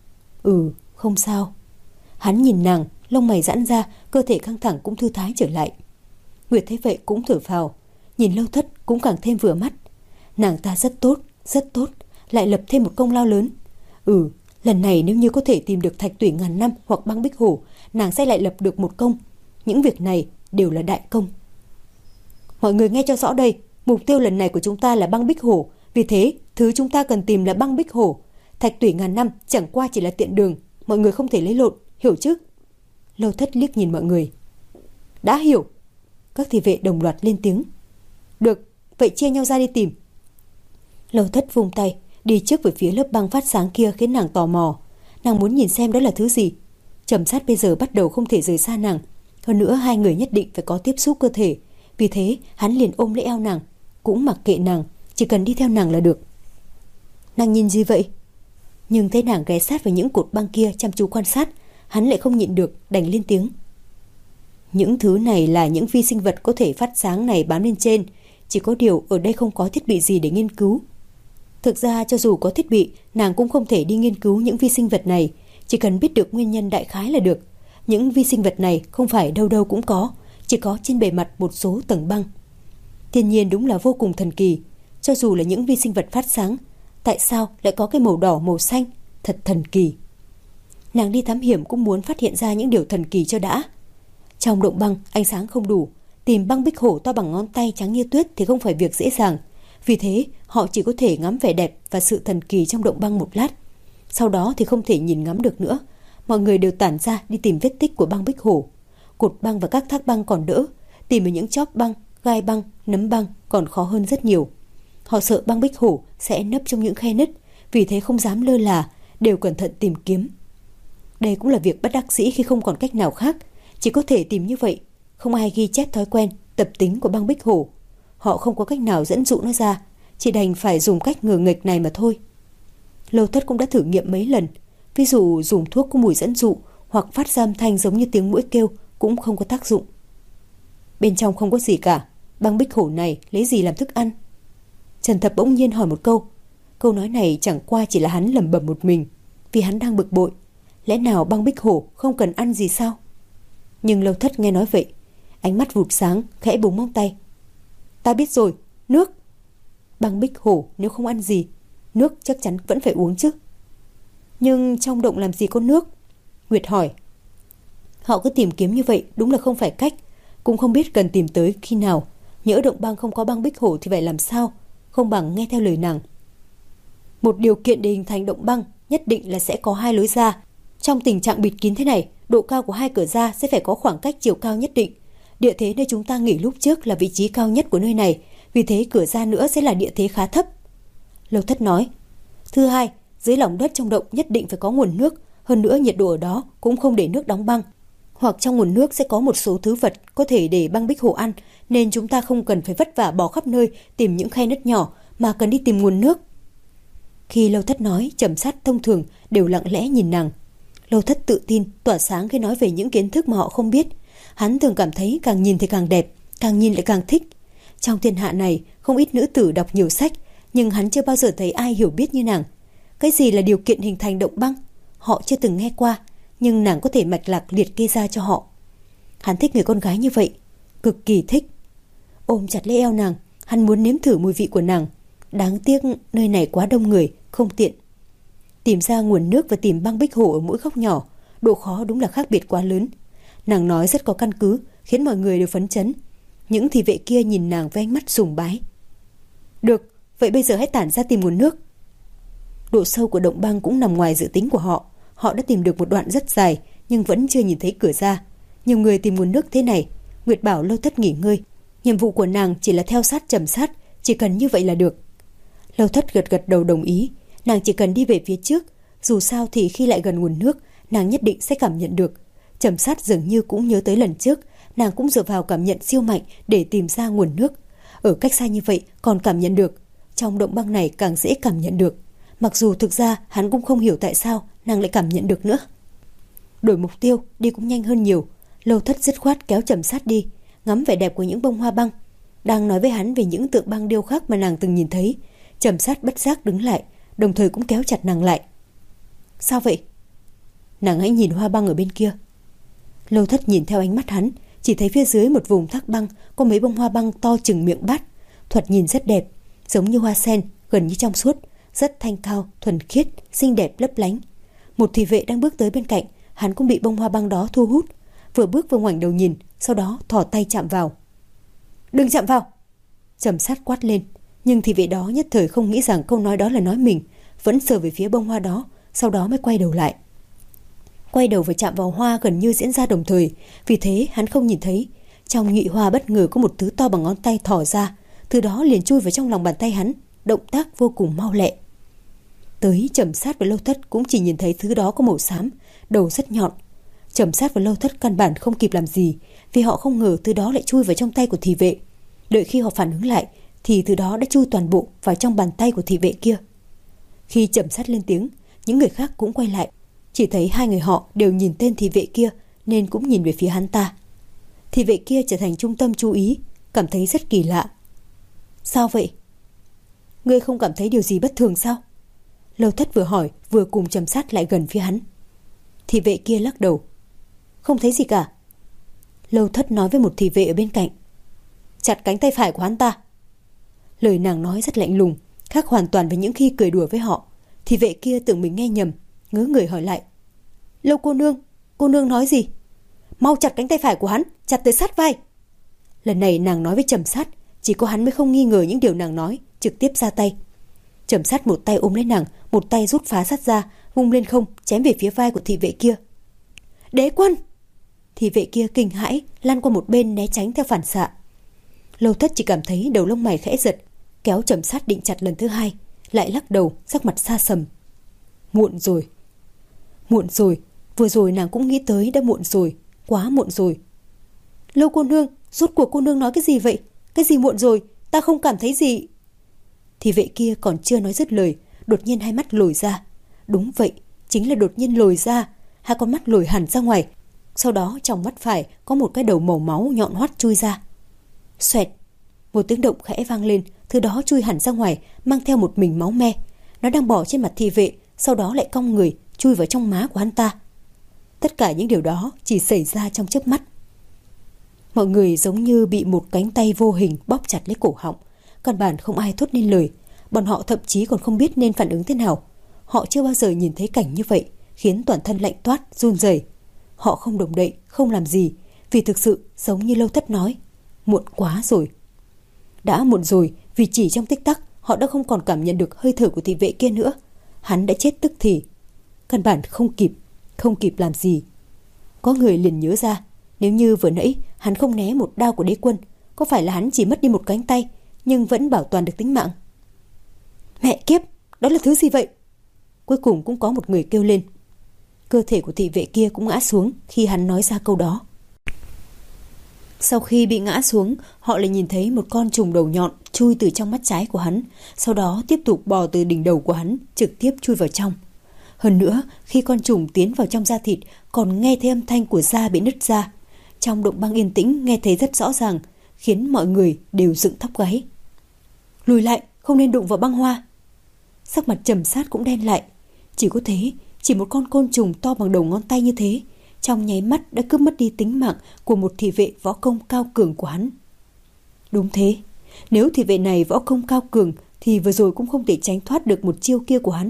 [SPEAKER 1] Ừ, không sao. Hắn nhìn nàng, lông mày giãn ra, cơ thể căng thẳng cũng thư thái trở lại. Nguyệt thấy vậy cũng thở phào, nhìn Lâu Thất cũng càng thêm vừa mắt. Nàng ta rất tốt, rất tốt, lại lập thêm một công lao lớn. Ừ, lần này nếu như có thể tìm được thạch tủy ngàn năm hoặc băng bích hổ, nàng sẽ lại lập được một công. Những việc này đều là đại công. Mọi người nghe cho rõ đây, mục tiêu lần này của chúng ta là băng bích hổ, vì thế thứ chúng ta cần tìm là băng bích hổ. Thạch tủy ngàn năm chẳng qua chỉ là tiện đường, mọi người không thể lấy lộn, hiểu chứ? Lâu Thất liếc nhìn mọi người. Đã hiểu. Các thị vệ đồng loạt lên tiếng. Được, vậy chia nhau ra đi tìm. Lâu Thất vung tay, đi trước về phía lớp băng phát sáng kia khiến nàng tò mò. Nàng muốn nhìn xem đó là thứ gì. Trầm Sát bây giờ bắt đầu không thể rời xa nàng. Hơn nữa hai người nhất định phải có tiếp xúc cơ thể. Vì thế hắn liền ôm lấy eo nàng, cũng mặc kệ nàng, chỉ cần đi theo nàng là được. Nàng nhìn gì vậy? Nhưng thấy nàng ghé sát vào những cột băng kia chăm chú quan sát, hắn lại không nhịn được, đành lên tiếng. Những thứ này là những vi sinh vật có thể phát sáng này bám lên trên, chỉ có điều ở đây không có thiết bị gì để nghiên cứu. Thực ra cho dù có thiết bị, nàng cũng không thể đi nghiên cứu những vi sinh vật này, chỉ cần biết được nguyên nhân đại khái là được. Những vi sinh vật này không phải đâu đâu cũng có, chỉ có trên bề mặt một số tầng băng. Thiên nhiên đúng là vô cùng thần kỳ, cho dù là những vi sinh vật phát sáng, tại sao lại có cái màu đỏ màu xanh, thật thần kỳ. Nàng đi thám hiểm cũng muốn phát hiện ra những điều thần kỳ cho đã. Trong động băng ánh sáng không đủ, tìm băng bích hổ to bằng ngón tay trắng như tuyết thì không phải việc dễ dàng. Vì thế họ chỉ có thể ngắm vẻ đẹp và sự thần kỳ trong động băng một lát. Sau đó thì không thể nhìn ngắm được nữa. Mọi người đều tản ra đi tìm vết tích của băng bích hổ. Cột băng và các thác băng còn đỡ, tìm ở những chóp băng, gai băng, nấm băng còn khó hơn rất nhiều. Họ sợ băng bích hổ sẽ nấp trong những khe nứt, vì thế không dám lơ là, đều cẩn thận tìm kiếm. Đây cũng là việc bất đắc dĩ khi không còn cách nào khác, chỉ có thể tìm như vậy. Không ai ghi chép thói quen, tập tính của băng bích hổ. Họ không có cách nào dẫn dụ nó ra, chỉ đành phải dùng cách ngờ nghịch này mà thôi. Lâu Thất cũng đã thử nghiệm mấy lần, ví dụ dùng thuốc có mùi dẫn dụ hoặc phát ra âm thanh giống như tiếng muỗi kêu cũng không có tác dụng. Bên trong không có gì cả, băng bích hổ này lấy gì làm thức ăn? Trần Thập bỗng nhiên hỏi một câu. Câu nói này chẳng qua chỉ là hắn lẩm bẩm một mình, vì hắn đang bực bội. Lẽ nào băng bích hổ không cần ăn gì sao? Nhưng Lâu Thất nghe nói vậy, ánh mắt vụt sáng, khẽ búng móng tay. Ta biết rồi, nước. Băng bích hổ nếu không ăn gì, nước chắc chắn vẫn phải uống chứ. Nhưng trong động làm gì có nước? Nguyệt hỏi. Họ cứ tìm kiếm như vậy đúng là không phải cách, cũng không biết cần tìm tới khi nào. Nhỡ động băng không có băng bích hổ thì phải làm sao? Không bằng nghe theo lời nàng. Một điều kiện để hình thành động băng nhất định là sẽ có hai lối ra. Trong tình trạng bịt kín thế này, độ cao của hai cửa ra sẽ phải có khoảng cách chiều cao nhất định. Địa thế nơi chúng ta nghỉ lúc trước là vị trí cao nhất của nơi này, vì thế cửa ra nữa sẽ là địa thế khá thấp. Lâu Thất nói. Thứ hai, dưới lòng đất trong động nhất định phải có nguồn nước, hơn nữa nhiệt độ ở đó cũng không để nước đóng băng. Hoặc trong nguồn nước sẽ có một số thứ vật có thể để băng bích hổ ăn, nên chúng ta không cần phải vất vả bỏ khắp nơi tìm những khe nứt nhỏ, mà cần đi tìm nguồn nước. Khi Lâu Thất nói, Trầm Sát thông thường đều lặng lẽ nhìn nàng. Lâu Thất tự tin, tỏa sáng khi nói về những kiến thức mà họ không biết. Hắn thường cảm thấy càng nhìn thì càng đẹp, càng nhìn lại càng thích. Trong thiên hạ này, không ít nữ tử đọc nhiều sách, nhưng hắn chưa bao giờ thấy ai hiểu biết như nàng. Cái gì là điều kiện hình thành động băng? Họ chưa từng nghe qua, nhưng nàng có thể mạch lạc liệt kê ra cho họ. Hắn thích người con gái như vậy, cực kỳ thích. Ôm chặt lấy eo nàng, hắn muốn nếm thử mùi vị của nàng. Đáng tiếc nơi này quá đông người, không tiện. Tìm ra nguồn nước và tìm băng bích hồ ở mỗi góc nhỏ, độ khó đúng là khác biệt quá lớn. Nàng nói rất có căn cứ, khiến mọi người đều phấn chấn. Những thị vệ kia nhìn nàng với ánh mắt sùng bái. Được, vậy bây giờ hãy tản ra tìm nguồn nước. Độ sâu của động băng cũng nằm ngoài dự tính của họ. Họ đã tìm được một đoạn rất dài, nhưng vẫn chưa nhìn thấy cửa ra. Nhiều người tìm nguồn nước thế này. Nguyệt bảo Lâu Thất nghỉ ngơi. Nhiệm vụ của nàng chỉ là theo sát Trầm Sát, chỉ cần như vậy là được. Lâu Thất gật gật đầu đồng ý. Nàng chỉ cần đi về phía trước, dù sao thì khi lại gần nguồn nước, nàng nhất định sẽ cảm nhận được. Trầm Sát dường như cũng nhớ tới lần trước, nàng cũng dựa vào cảm nhận siêu mạnh để tìm ra nguồn nước. Ở cách xa như vậy còn cảm nhận được, trong động băng này càng dễ cảm nhận được. Mặc dù thực ra hắn cũng không hiểu tại sao nàng lại cảm nhận được nữa. Đổi mục tiêu, đi cũng nhanh hơn nhiều. Lâu Thất dứt khoát kéo Trầm Sát đi, ngắm vẻ đẹp của những bông hoa băng. Đang nói với hắn về những tượng băng điêu khắc mà nàng từng nhìn thấy, Trầm Sát bất giác đứng lại, đồng thời cũng kéo chặt nàng lại. Sao vậy? Nàng hãy nhìn hoa băng ở bên kia. Lâu Thất nhìn theo ánh mắt hắn, chỉ thấy phía dưới một vùng thác băng có mấy bông hoa băng to chừng miệng bát, thoạt nhìn rất đẹp, giống như hoa sen, gần như trong suốt, rất thanh cao, thuần khiết, xinh đẹp lấp lánh. Một thị vệ đang bước tới bên cạnh, hắn cũng bị bông hoa băng đó thu hút, vừa bước vừa ngoảnh đầu nhìn, sau đó thò tay chạm vào. Đừng chạm vào! Trầm Sát quát lên, nhưng thị vệ đó nhất thời không nghĩ rằng câu nói đó là nói mình, vẫn sờ về phía bông hoa đó, sau đó mới quay đầu lại. Quay đầu và chạm vào hoa gần như diễn ra đồng thời, vì thế hắn không nhìn thấy. Trong nhụy hoa bất ngờ có một thứ to bằng ngón tay thò ra, thứ đó liền chui vào trong lòng bàn tay hắn, động tác vô cùng mau lẹ. Tới Trầm Sát và Lâu Thất cũng chỉ nhìn thấy thứ đó có màu xám, đầu rất nhọn. Trầm Sát và Lâu Thất căn bản không kịp làm gì, vì họ không ngờ thứ đó lại chui vào trong tay của thị vệ. Đợi khi họ phản ứng lại, thì thứ đó đã chui toàn bộ vào trong bàn tay của thị vệ kia. Khi Trầm Sát lên tiếng, những người khác cũng quay lại. Chỉ thấy hai người họ đều nhìn tên thị vệ kia, nên cũng nhìn về phía hắn ta. Thị vệ kia trở thành trung tâm chú ý, cảm thấy rất kỳ lạ. Sao vậy? Ngươi không cảm thấy điều gì bất thường sao? Lâu Thất vừa hỏi vừa cùng Trầm Sát lại gần phía hắn. Thị vệ kia lắc đầu. Không thấy gì cả. Lâu Thất nói với một thị vệ ở bên cạnh. Chặt cánh tay phải của hắn ta. Lời nàng nói rất lạnh lùng, khác hoàn toàn với những khi cười đùa với họ. Thị vệ kia tưởng mình nghe nhầm, ngớ người hỏi lại. Lâu cô nương, cô nương nói gì? Mau chặt cánh tay phải của hắn, chặt tới sát vai. Lần này nàng nói với Trầm Sát, chỉ có hắn mới không nghi ngờ những điều nàng nói, trực tiếp ra tay. Trầm Sát một tay ôm lấy nàng, một tay rút phá sắt ra, vung lên không, chém về phía vai của thị vệ kia. Đế quân! Thị vệ kia kinh hãi, lăn qua một bên né tránh theo phản xạ. Lâu Thất chỉ cảm thấy đầu lông mày khẽ giật, kéo Trầm Sát định chặt lần thứ hai, lại lắc đầu, sắc mặt xa sầm. Muộn rồi. Muộn rồi, vừa rồi nàng cũng nghĩ tới đã muộn rồi, quá muộn rồi. Lâu cô nương, rốt cuộc cô nương nói cái gì vậy? Cái gì muộn rồi? Ta không cảm thấy gì. Thị vệ kia còn chưa nói dứt lời, đột nhiên hai mắt lồi ra. Đúng vậy, chính là đột nhiên lồi ra, hai con mắt lồi hẳn ra ngoài. Sau đó trong mắt phải có một cái đầu màu máu nhọn hoắt chui ra. Xoẹt, một tiếng động khẽ vang lên, thứ đó chui hẳn ra ngoài, mang theo một mình máu me. Nó đang bò trên mặt thị vệ, sau đó lại cong người, chui vào trong má của hắn ta. Tất cả những điều đó chỉ xảy ra trong chớp mắt. Mọi người giống như bị một cánh tay vô hình bóp chặt lấy cổ họng, căn bản không ai thốt nên lời. Bọn họ thậm chí còn không biết nên phản ứng thế nào. Họ chưa bao giờ nhìn thấy cảnh như vậy, khiến toàn thân lạnh toát, run rẩy. Họ không động đậy, không làm gì, vì thực sự giống như Lâu Thất nói, muộn quá rồi. Đã muộn rồi, vì chỉ trong tích tắc họ đã không còn cảm nhận được hơi thở của thị vệ kia nữa. Hắn đã chết tức thì, căn bản không kịp, không kịp làm gì. Có người liền nhớ ra, nếu như vừa nãy hắn không né một đao của đế quân, có phải là hắn chỉ mất đi một cánh tay, nhưng vẫn bảo toàn được tính mạng? Mẹ kiếp, đó là thứ gì vậy? Cuối cùng cũng có một người kêu lên. Cơ thể của thị vệ kia cũng ngã xuống khi hắn nói ra câu đó. Sau khi bị ngã xuống, họ lại nhìn thấy một con trùng đầu nhọn chui từ trong mắt trái của hắn, sau đó tiếp tục bò từ đỉnh đầu của hắn, trực tiếp chui vào trong. Hơn nữa, khi con trùng tiến vào trong da thịt, còn nghe thấy âm thanh của da bị nứt ra. Trong động băng yên tĩnh nghe thấy rất rõ ràng, khiến mọi người đều dựng tóc gáy. Lùi lại, không nên đụng vào băng hoa. Sắc mặt Trầm Sát cũng đen lại. Chỉ có thế, chỉ một con côn trùng to bằng đầu ngón tay như thế, trong nháy mắt đã cướp mất đi tính mạng của một thị vệ võ công cao cường của hắn. Đúng thế, nếu thị vệ này võ công cao cường, thì vừa rồi cũng không thể tránh thoát được một chiêu kia của hắn.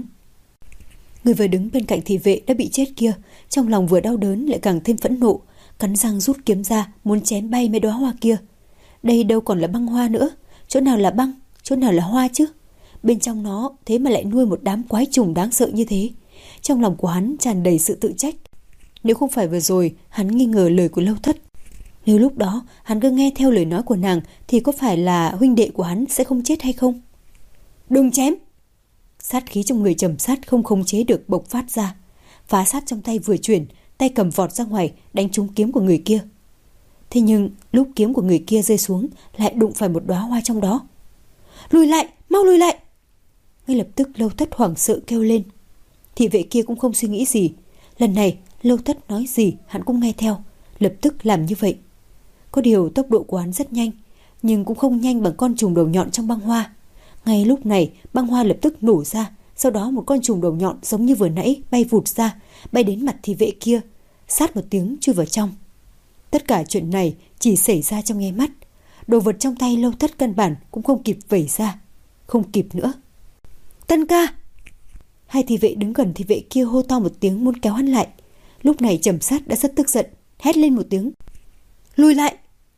[SPEAKER 1] Người vừa đứng bên cạnh thị vệ đã bị chết kia, trong lòng vừa đau đớn lại càng thêm phẫn nộ, cắn răng rút kiếm ra muốn chém bay mấy đóa hoa kia. Đây đâu còn là băng hoa nữa, chỗ nào là băng, chỗ nào là hoa chứ? Bên trong nó thế mà lại nuôi một đám quái trùng đáng sợ như thế. Trong lòng của hắn tràn đầy sự tự trách. Nếu không phải vừa rồi hắn nghi ngờ lời của Lâu Thất, nếu lúc đó hắn cứ nghe theo lời nói của nàng, thì có phải là huynh đệ của hắn sẽ không chết hay không? Đừng chém! Sát khí trong người Trầm Sát không khống chế được bộc phát ra. Phá sát trong tay vừa chuyển, tay cầm vọt ra ngoài đánh trúng kiếm của người kia. Thế nhưng lúc kiếm của người kia rơi xuống lại đụng phải một đóa hoa trong đó. Lùi lại, mau lùi lại! Ngay lập tức Lâu Thất hoảng sợ kêu lên. Thị vệ kia cũng không suy nghĩ gì. Lần này Lâu Thất nói gì hắn cũng nghe theo, lập tức làm như vậy. Có điều tốc độ của hắn rất nhanh, nhưng cũng không nhanh bằng con trùng đầu nhọn trong băng hoa. Ngay lúc này băng hoa lập tức nổ ra, sau đó một con trùng đầu nhọn giống như vừa nãy bay vụt ra, bay đến mặt thị vệ kia, sát một tiếng chui vào trong. Tất cả chuyện này chỉ xảy ra trong nháy mắt. Đồ vật trong tay Lâu Thất căn bản cũng không kịp vẩy ra, không kịp nữa. Tân ca! Hai thị vệ đứng gần thị vệ kia hô to một tiếng muốn kéo hắn lại. Lúc này Trầm Sát đã rất tức giận, hét lên một tiếng. Lùi lại!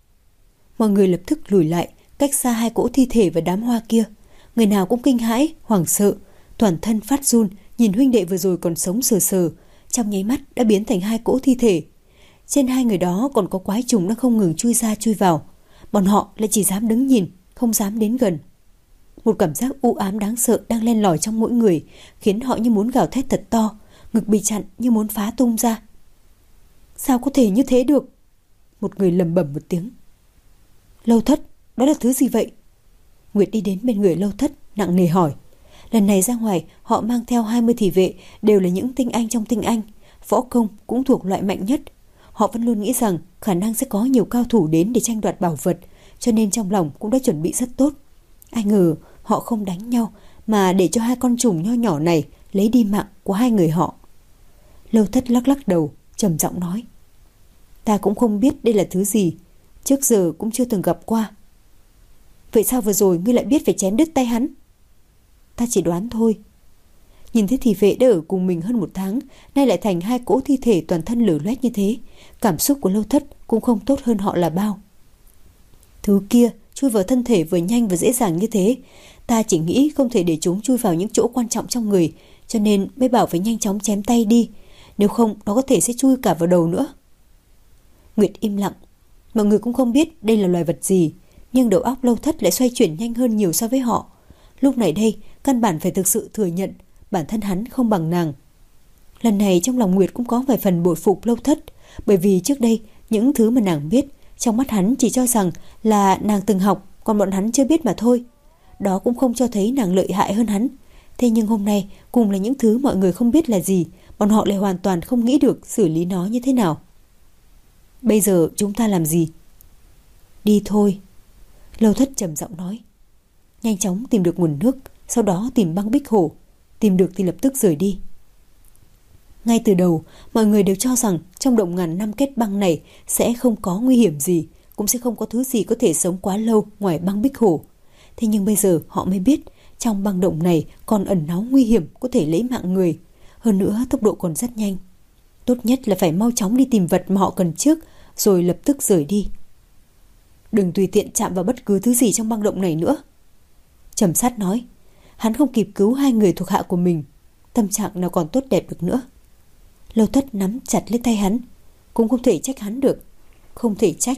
[SPEAKER 1] Mọi người lập tức lùi lại, cách xa hai cỗ thi thể và đám hoa kia. Người nào cũng kinh hãi, hoảng sợ, toàn thân phát run, nhìn huynh đệ vừa rồi còn sống sờ sờ, trong nháy mắt đã biến thành hai cỗ thi thể. Trên hai người đó còn có quái trùng đang không ngừng chui ra chui vào. Bọn họ lại chỉ dám đứng nhìn, không dám đến gần. Một cảm giác u ám đáng sợ đang len lỏi trong mỗi người, khiến họ như muốn gào thét thật to, ngực bị chặn như muốn phá tung ra. Sao có thể như thế được? Một người lẩm bẩm một tiếng. Lâu Thất, đó là thứ gì vậy? Nguyệt đi đến bên người Lâu Thất, nặng nề hỏi. Lần này ra ngoài, họ mang theo hai mươi thị vệ, đều là những tinh anh trong tinh anh, võ công cũng thuộc loại mạnh nhất. Họ vẫn luôn nghĩ rằng khả năng sẽ có nhiều cao thủ đến để tranh đoạt bảo vật, cho nên trong lòng cũng đã chuẩn bị rất tốt. Ai ngờ họ không đánh nhau, mà để cho hai con trùng nho nhỏ này lấy đi mạng của hai người họ. Lâu Thất lắc lắc đầu, trầm giọng nói. Ta cũng không biết đây là thứ gì, trước giờ cũng chưa từng gặp qua. Vậy sao vừa rồi ngươi lại biết phải chém đứt tay hắn? Ta chỉ đoán thôi. Nhìn thấy thị vệ đã ở cùng mình hơn một tháng, nay lại thành hai cỗ thi thể toàn thân lở loét như thế, cảm xúc của Lâu Thất cũng không tốt hơn họ là bao. Thứ kia chui vào thân thể vừa nhanh và dễ dàng như thế, ta chỉ nghĩ không thể để chúng chui vào những chỗ quan trọng trong người, cho nên mới bảo phải nhanh chóng chém tay đi, nếu không nó có thể sẽ chui cả vào đầu nữa. Nguyệt im lặng. Mọi người cũng không biết đây là loài vật gì, nhưng đầu óc Lâu Thất lại xoay chuyển nhanh hơn nhiều so với họ. Lúc này đây, căn bản phải thực sự thừa nhận bản thân hắn không bằng nàng. Lần này trong lòng Nguyệt cũng có vài phần bội phục Lâu Thất, bởi vì trước đây những thứ mà nàng biết, trong mắt hắn chỉ cho rằng là nàng từng học, còn bọn hắn chưa biết mà thôi. Đó cũng không cho thấy nàng lợi hại hơn hắn. Thế nhưng hôm nay, cùng là những thứ mọi người không biết là gì, bọn họ lại hoàn toàn không nghĩ được xử lý nó như thế nào. Bây giờ chúng ta làm gì? Đi thôi. Lâu Thất trầm giọng nói. Nhanh chóng tìm được nguồn nước, sau đó tìm băng bích hồ. Tìm được thì lập tức rời đi. Ngay từ đầu, mọi người đều cho rằng trong động ngàn năm kết băng này sẽ không có nguy hiểm gì, cũng sẽ không có thứ gì có thể sống quá lâu ngoài băng bích hồ. Thế nhưng bây giờ họ mới biết, trong băng động này còn ẩn náu nguy hiểm có thể lấy mạng người. Hơn nữa tốc độ còn rất nhanh. Tốt nhất là phải mau chóng đi tìm vật mà họ cần trước, rồi lập tức rời đi. Đừng tùy tiện chạm vào bất cứ thứ gì trong băng động này nữa. Trầm Sát nói. Hắn không kịp cứu hai người thuộc hạ của mình, tâm trạng nào còn tốt đẹp được nữa. Lâu Thất nắm chặt lấy tay hắn. Cũng không thể trách hắn được. Không thể trách.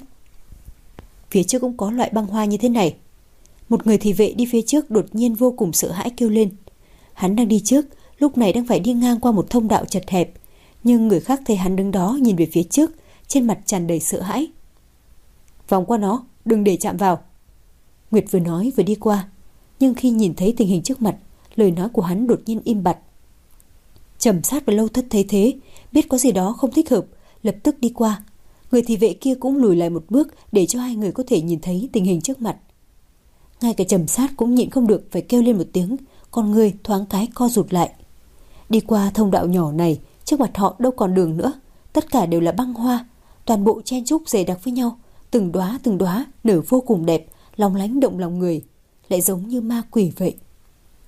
[SPEAKER 1] Phía trước cũng có loại băng hoa như thế này. Một người thị vệ đi phía trước đột nhiên vô cùng sợ hãi kêu lên. Hắn đang đi trước, lúc này đang phải đi ngang qua một thông đạo chật hẹp, nhưng người khác thấy hắn đứng đó nhìn về phía trước, trên mặt tràn đầy sợ hãi. Vòng qua nó, đừng để chạm vào. Nguyệt vừa nói vừa đi qua, nhưng khi nhìn thấy tình hình trước mặt, lời nói của hắn đột nhiên im bặt. Trầm Sát và Lâu Thất thấy thế, biết có gì đó không thích hợp, lập tức đi qua. Người thị vệ kia cũng lùi lại một bước để cho hai người có thể nhìn thấy tình hình trước mặt. Ngay cả Trầm Sát cũng nhịn không được phải kêu lên một tiếng, con người thoáng cái co rụt lại. Đi qua thông đạo nhỏ này, trước mặt họ đâu còn đường nữa, tất cả đều là băng hoa, toàn bộ chen chúc dày đặc với nhau, từng đóa từng đóa nở vô cùng đẹp, long lánh động lòng người, lại giống như ma quỷ vậy.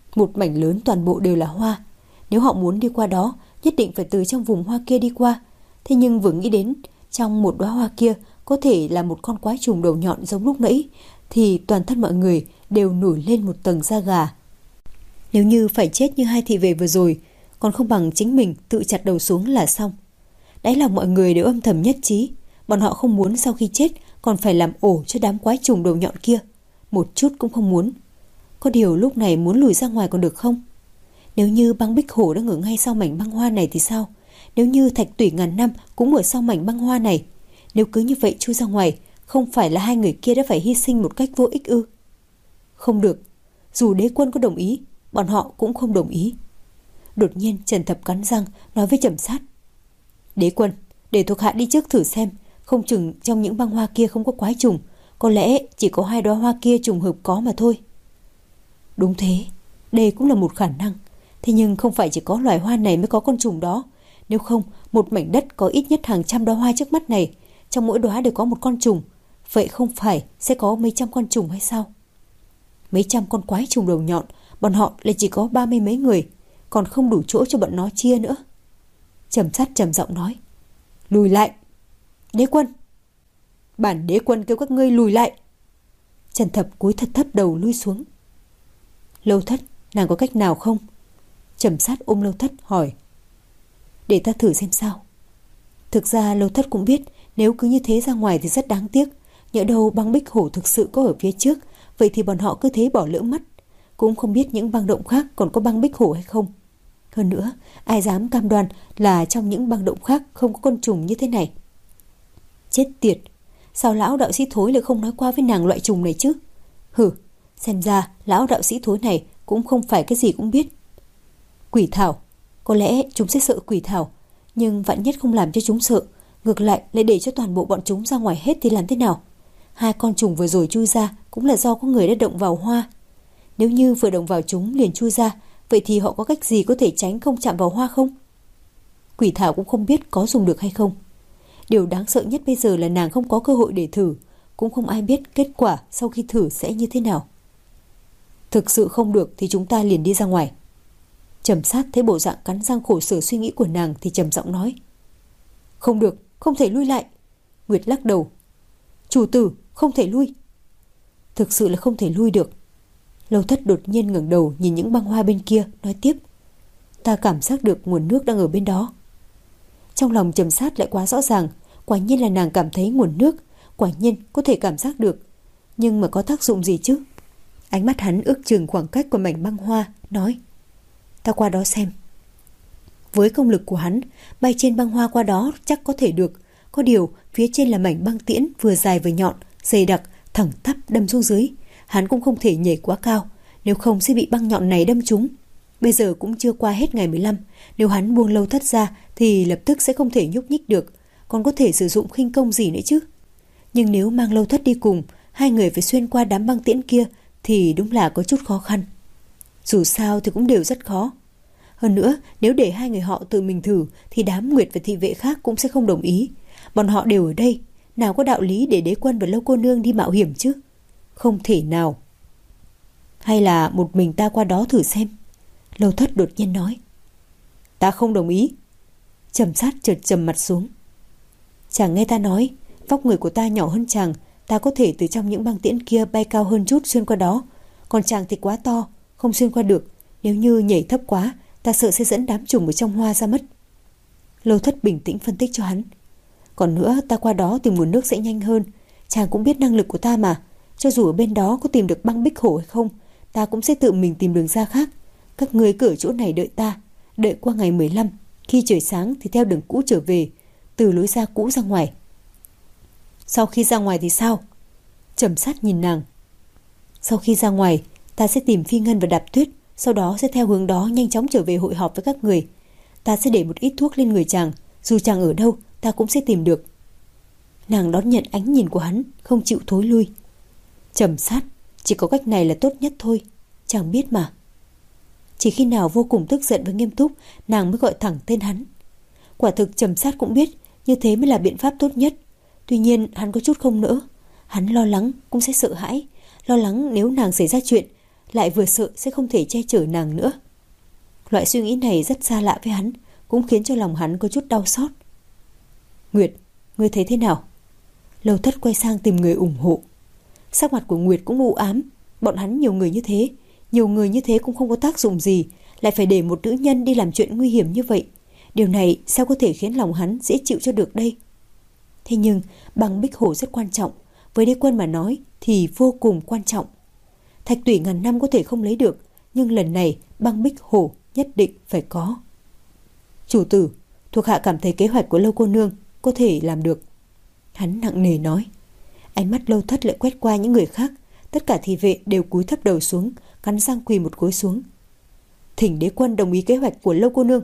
[SPEAKER 1] Một mảnh lớn toàn bộ đều là hoa. Nếu họ muốn đi qua đó, nhất định phải từ trong vùng hoa kia đi qua. Thế nhưng vừa nghĩ đến trong một đóa hoa kia có thể là một con quái trùng đầu nhọn giống lúc nãy, thì toàn thân mọi người đều nổi lên một tầng da gà. Nếu như phải chết như hai thị vệ vừa rồi, còn không bằng chính mình tự chặt đầu xuống là xong. Đáy lòng mọi người đều âm thầm nhất trí, bọn họ không muốn sau khi chết còn phải làm ổ cho đám quái trùng đầu nhọn kia, một chút cũng không muốn. Có điều lúc này muốn lùi ra ngoài còn được không? Nếu như băng bích hổ đang ở ngay sau mảnh băng hoa này thì sao? Nếu như thạch tủy ngàn năm cũng ở sau mảnh băng hoa này, nếu cứ như vậy chui ra ngoài, không phải là hai người kia đã phải hy sinh một cách vô ích ư? Không được, dù đế quân có đồng ý, bọn họ cũng không đồng ý. Đột nhiên Trần Thập cắn răng nói với Trầm Sát: Đế quân, để thuộc hạ đi trước thử xem, không chừng trong những băng hoa kia không có quái trùng, có lẽ chỉ có hai đóa hoa kia trùng hợp có mà thôi. Đúng thế, đây cũng là một khả năng. Thế nhưng không phải chỉ có loài hoa này mới có con trùng đó. Nếu không, một mảnh đất có ít nhất hàng trăm đóa hoa trước mắt này, trong mỗi đóa đều có một con trùng, vậy không phải sẽ có mấy trăm con trùng hay sao? Mấy trăm con quái trùng đầu nhọn, bọn họ lại chỉ có ba mươi mấy người, còn không đủ chỗ cho bọn nó chia nữa. Trầm Sát trầm giọng nói: Lùi lại! Đế quân! Bản đế quân kêu các ngươi lùi lại! Trần Thập cúi thật thấp đầu lui xuống. Lâu Thất, nàng có cách nào không? Trầm Sát ôm Lâu Thất hỏi. Để ta thử xem sao. Thực ra Lâu Thất cũng biết nếu cứ như thế ra ngoài thì rất đáng tiếc. Nhỡ đâu băng bích hổ thực sự có ở phía trước, vậy thì bọn họ cứ thế bỏ lỡ mất. Cũng không biết những băng động khác còn có băng bích hổ hay không. Hơn nữa, ai dám cam đoan là trong những băng động khác không có con trùng như thế này. Chết tiệt, sao lão đạo sĩ thối lại không nói qua với nàng loại trùng này chứ? Hừ, xem ra lão đạo sĩ thối này cũng không phải cái gì cũng biết. Quỷ thảo, có lẽ chúng sẽ sợ quỷ thảo, nhưng vạn nhất không làm cho chúng sợ, ngược lại lại để cho toàn bộ bọn chúng ra ngoài hết thì làm thế nào? Hai con trùng vừa rồi chui ra cũng là do có người đã động vào hoa. Nếu như vừa động vào chúng liền chui ra, vậy thì họ có cách gì có thể tránh không chạm vào hoa không? Quỷ thảo cũng không biết có dùng được hay không. Điều đáng sợ nhất bây giờ là nàng không có cơ hội để thử, cũng không ai biết kết quả sau khi thử sẽ như thế nào. Thực sự không được thì chúng ta liền đi ra ngoài. Trầm Sát thấy bộ dạng cắn răng khổ sở suy nghĩ của nàng thì trầm giọng nói: Không được, không thể lui lại. Nguyệt lắc đầu: Chủ tử, không thể lui. Thực sự là không thể lui được. Lâu Thất đột nhiên ngẩng đầu nhìn những băng hoa bên kia, nói tiếp: Ta cảm giác được nguồn nước đang ở bên đó. Trong lòng Trầm Sát lại quá rõ ràng, quả nhiên là nàng cảm thấy nguồn nước, quả nhiên có thể cảm giác được. Nhưng mà có tác dụng gì chứ? Ánh mắt hắn ước chừng khoảng cách của mảnh băng hoa, nói: Ta qua đó xem. Với công lực của hắn, bay trên băng hoa qua đó chắc có thể được. Có điều phía trên là mảnh băng tiễn vừa dài vừa nhọn, dày đặc, thẳng tắp đâm xuống dưới. Hắn cũng không thể nhảy quá cao, nếu không sẽ bị băng nhọn này đâm trúng. Bây giờ cũng chưa qua hết ngày mười lăm, nếu hắn buông Lâu Thất ra thì lập tức sẽ không thể nhúc nhích được, còn có thể sử dụng khinh công gì nữa chứ. Nhưng nếu mang Lâu Thất đi cùng, hai người phải xuyên qua đám băng tiễn kia thì đúng là có chút khó khăn. Dù sao thì cũng đều rất khó. Hơn nữa, nếu để hai người họ tự mình thử thì đám Nguyệt và thị vệ khác cũng sẽ không đồng ý. Bọn họ đều ở đây, nào có đạo lý để đế quân và Lâu cô nương đi mạo hiểm chứ? Không thể nào. Hay là một mình ta qua đó thử xem? Lâu Thất đột nhiên nói. Ta không đồng ý. Trầm Sát chợt trầm mặt xuống. Chàng nghe ta nói, vóc người của ta nhỏ hơn chàng, ta có thể từ trong những băng tiễn kia bay cao hơn chút xuyên qua đó. Còn chàng thì quá to, không xuyên qua được. Nếu như nhảy thấp quá, ta sợ sẽ dẫn đám trùng ở trong hoa ra mất. Lâu Thất bình tĩnh phân tích cho hắn. Còn nữa, ta qua đó tìm nguồn nước sẽ nhanh hơn. Chàng cũng biết năng lực của ta mà. Cho dù ở bên đó có tìm được băng bích hổ hay không, ta cũng sẽ tự mình tìm đường ra khác. Các ngươi cứ ở chỗ này đợi ta. Đợi qua ngày mười lăm, khi trời sáng thì theo đường cũ trở về, từ lối ra cũ ra ngoài. Sau khi ra ngoài thì sao? Trầm Sát nhìn nàng. Sau khi ra ngoài, ta sẽ tìm Phi Ngân và Đạp Tuyết, sau đó sẽ theo hướng đó nhanh chóng trở về hội họp với các người. Ta sẽ để một ít thuốc lên người chàng, dù chàng ở đâu ta cũng sẽ tìm được. Nàng đón nhận ánh nhìn của hắn, không chịu thối lui. Trầm Sát, chỉ có cách này là tốt nhất thôi, chàng biết mà. Chỉ khi nào vô cùng tức giận và nghiêm túc, nàng mới gọi thẳng tên hắn. Quả thực Trầm Sát cũng biết như thế mới là biện pháp tốt nhất. Tuy nhiên hắn có chút không nỡ. Hắn lo lắng cũng sẽ sợ hãi, lo lắng nếu nàng xảy ra chuyện, lại vừa sợ sẽ không thể che chở nàng nữa. Loại suy nghĩ này rất xa lạ với hắn, cũng khiến cho lòng hắn có chút đau xót. Nguyệt, ngươi thấy thế nào? Lâu Thất quay sang tìm người ủng hộ. Sắc mặt của Nguyệt cũng u ám. Bọn hắn nhiều người như thế, nhiều người như thế cũng không có tác dụng gì, lại phải để một nữ nhân đi làm chuyện nguy hiểm như vậy. Điều này sao có thể khiến lòng hắn dễ chịu cho được đây? Thế nhưng băng bích hổ rất quan trọng, với đế quân mà nói thì vô cùng quan trọng. Thạch tủy ngàn năm có thể không lấy được, nhưng lần này băng bích hổ nhất định phải có. Chủ tử, thuộc hạ cảm thấy kế hoạch của Lâu cô nương có thể làm được. Hắn nặng nề nói. Ánh mắt Lâu Thất lại quét qua những người khác. Tất cả thị vệ đều cúi thấp đầu xuống, cắn răng quỳ một gối xuống. Thỉnh đế quân đồng ý kế hoạch của Lâu cô nương.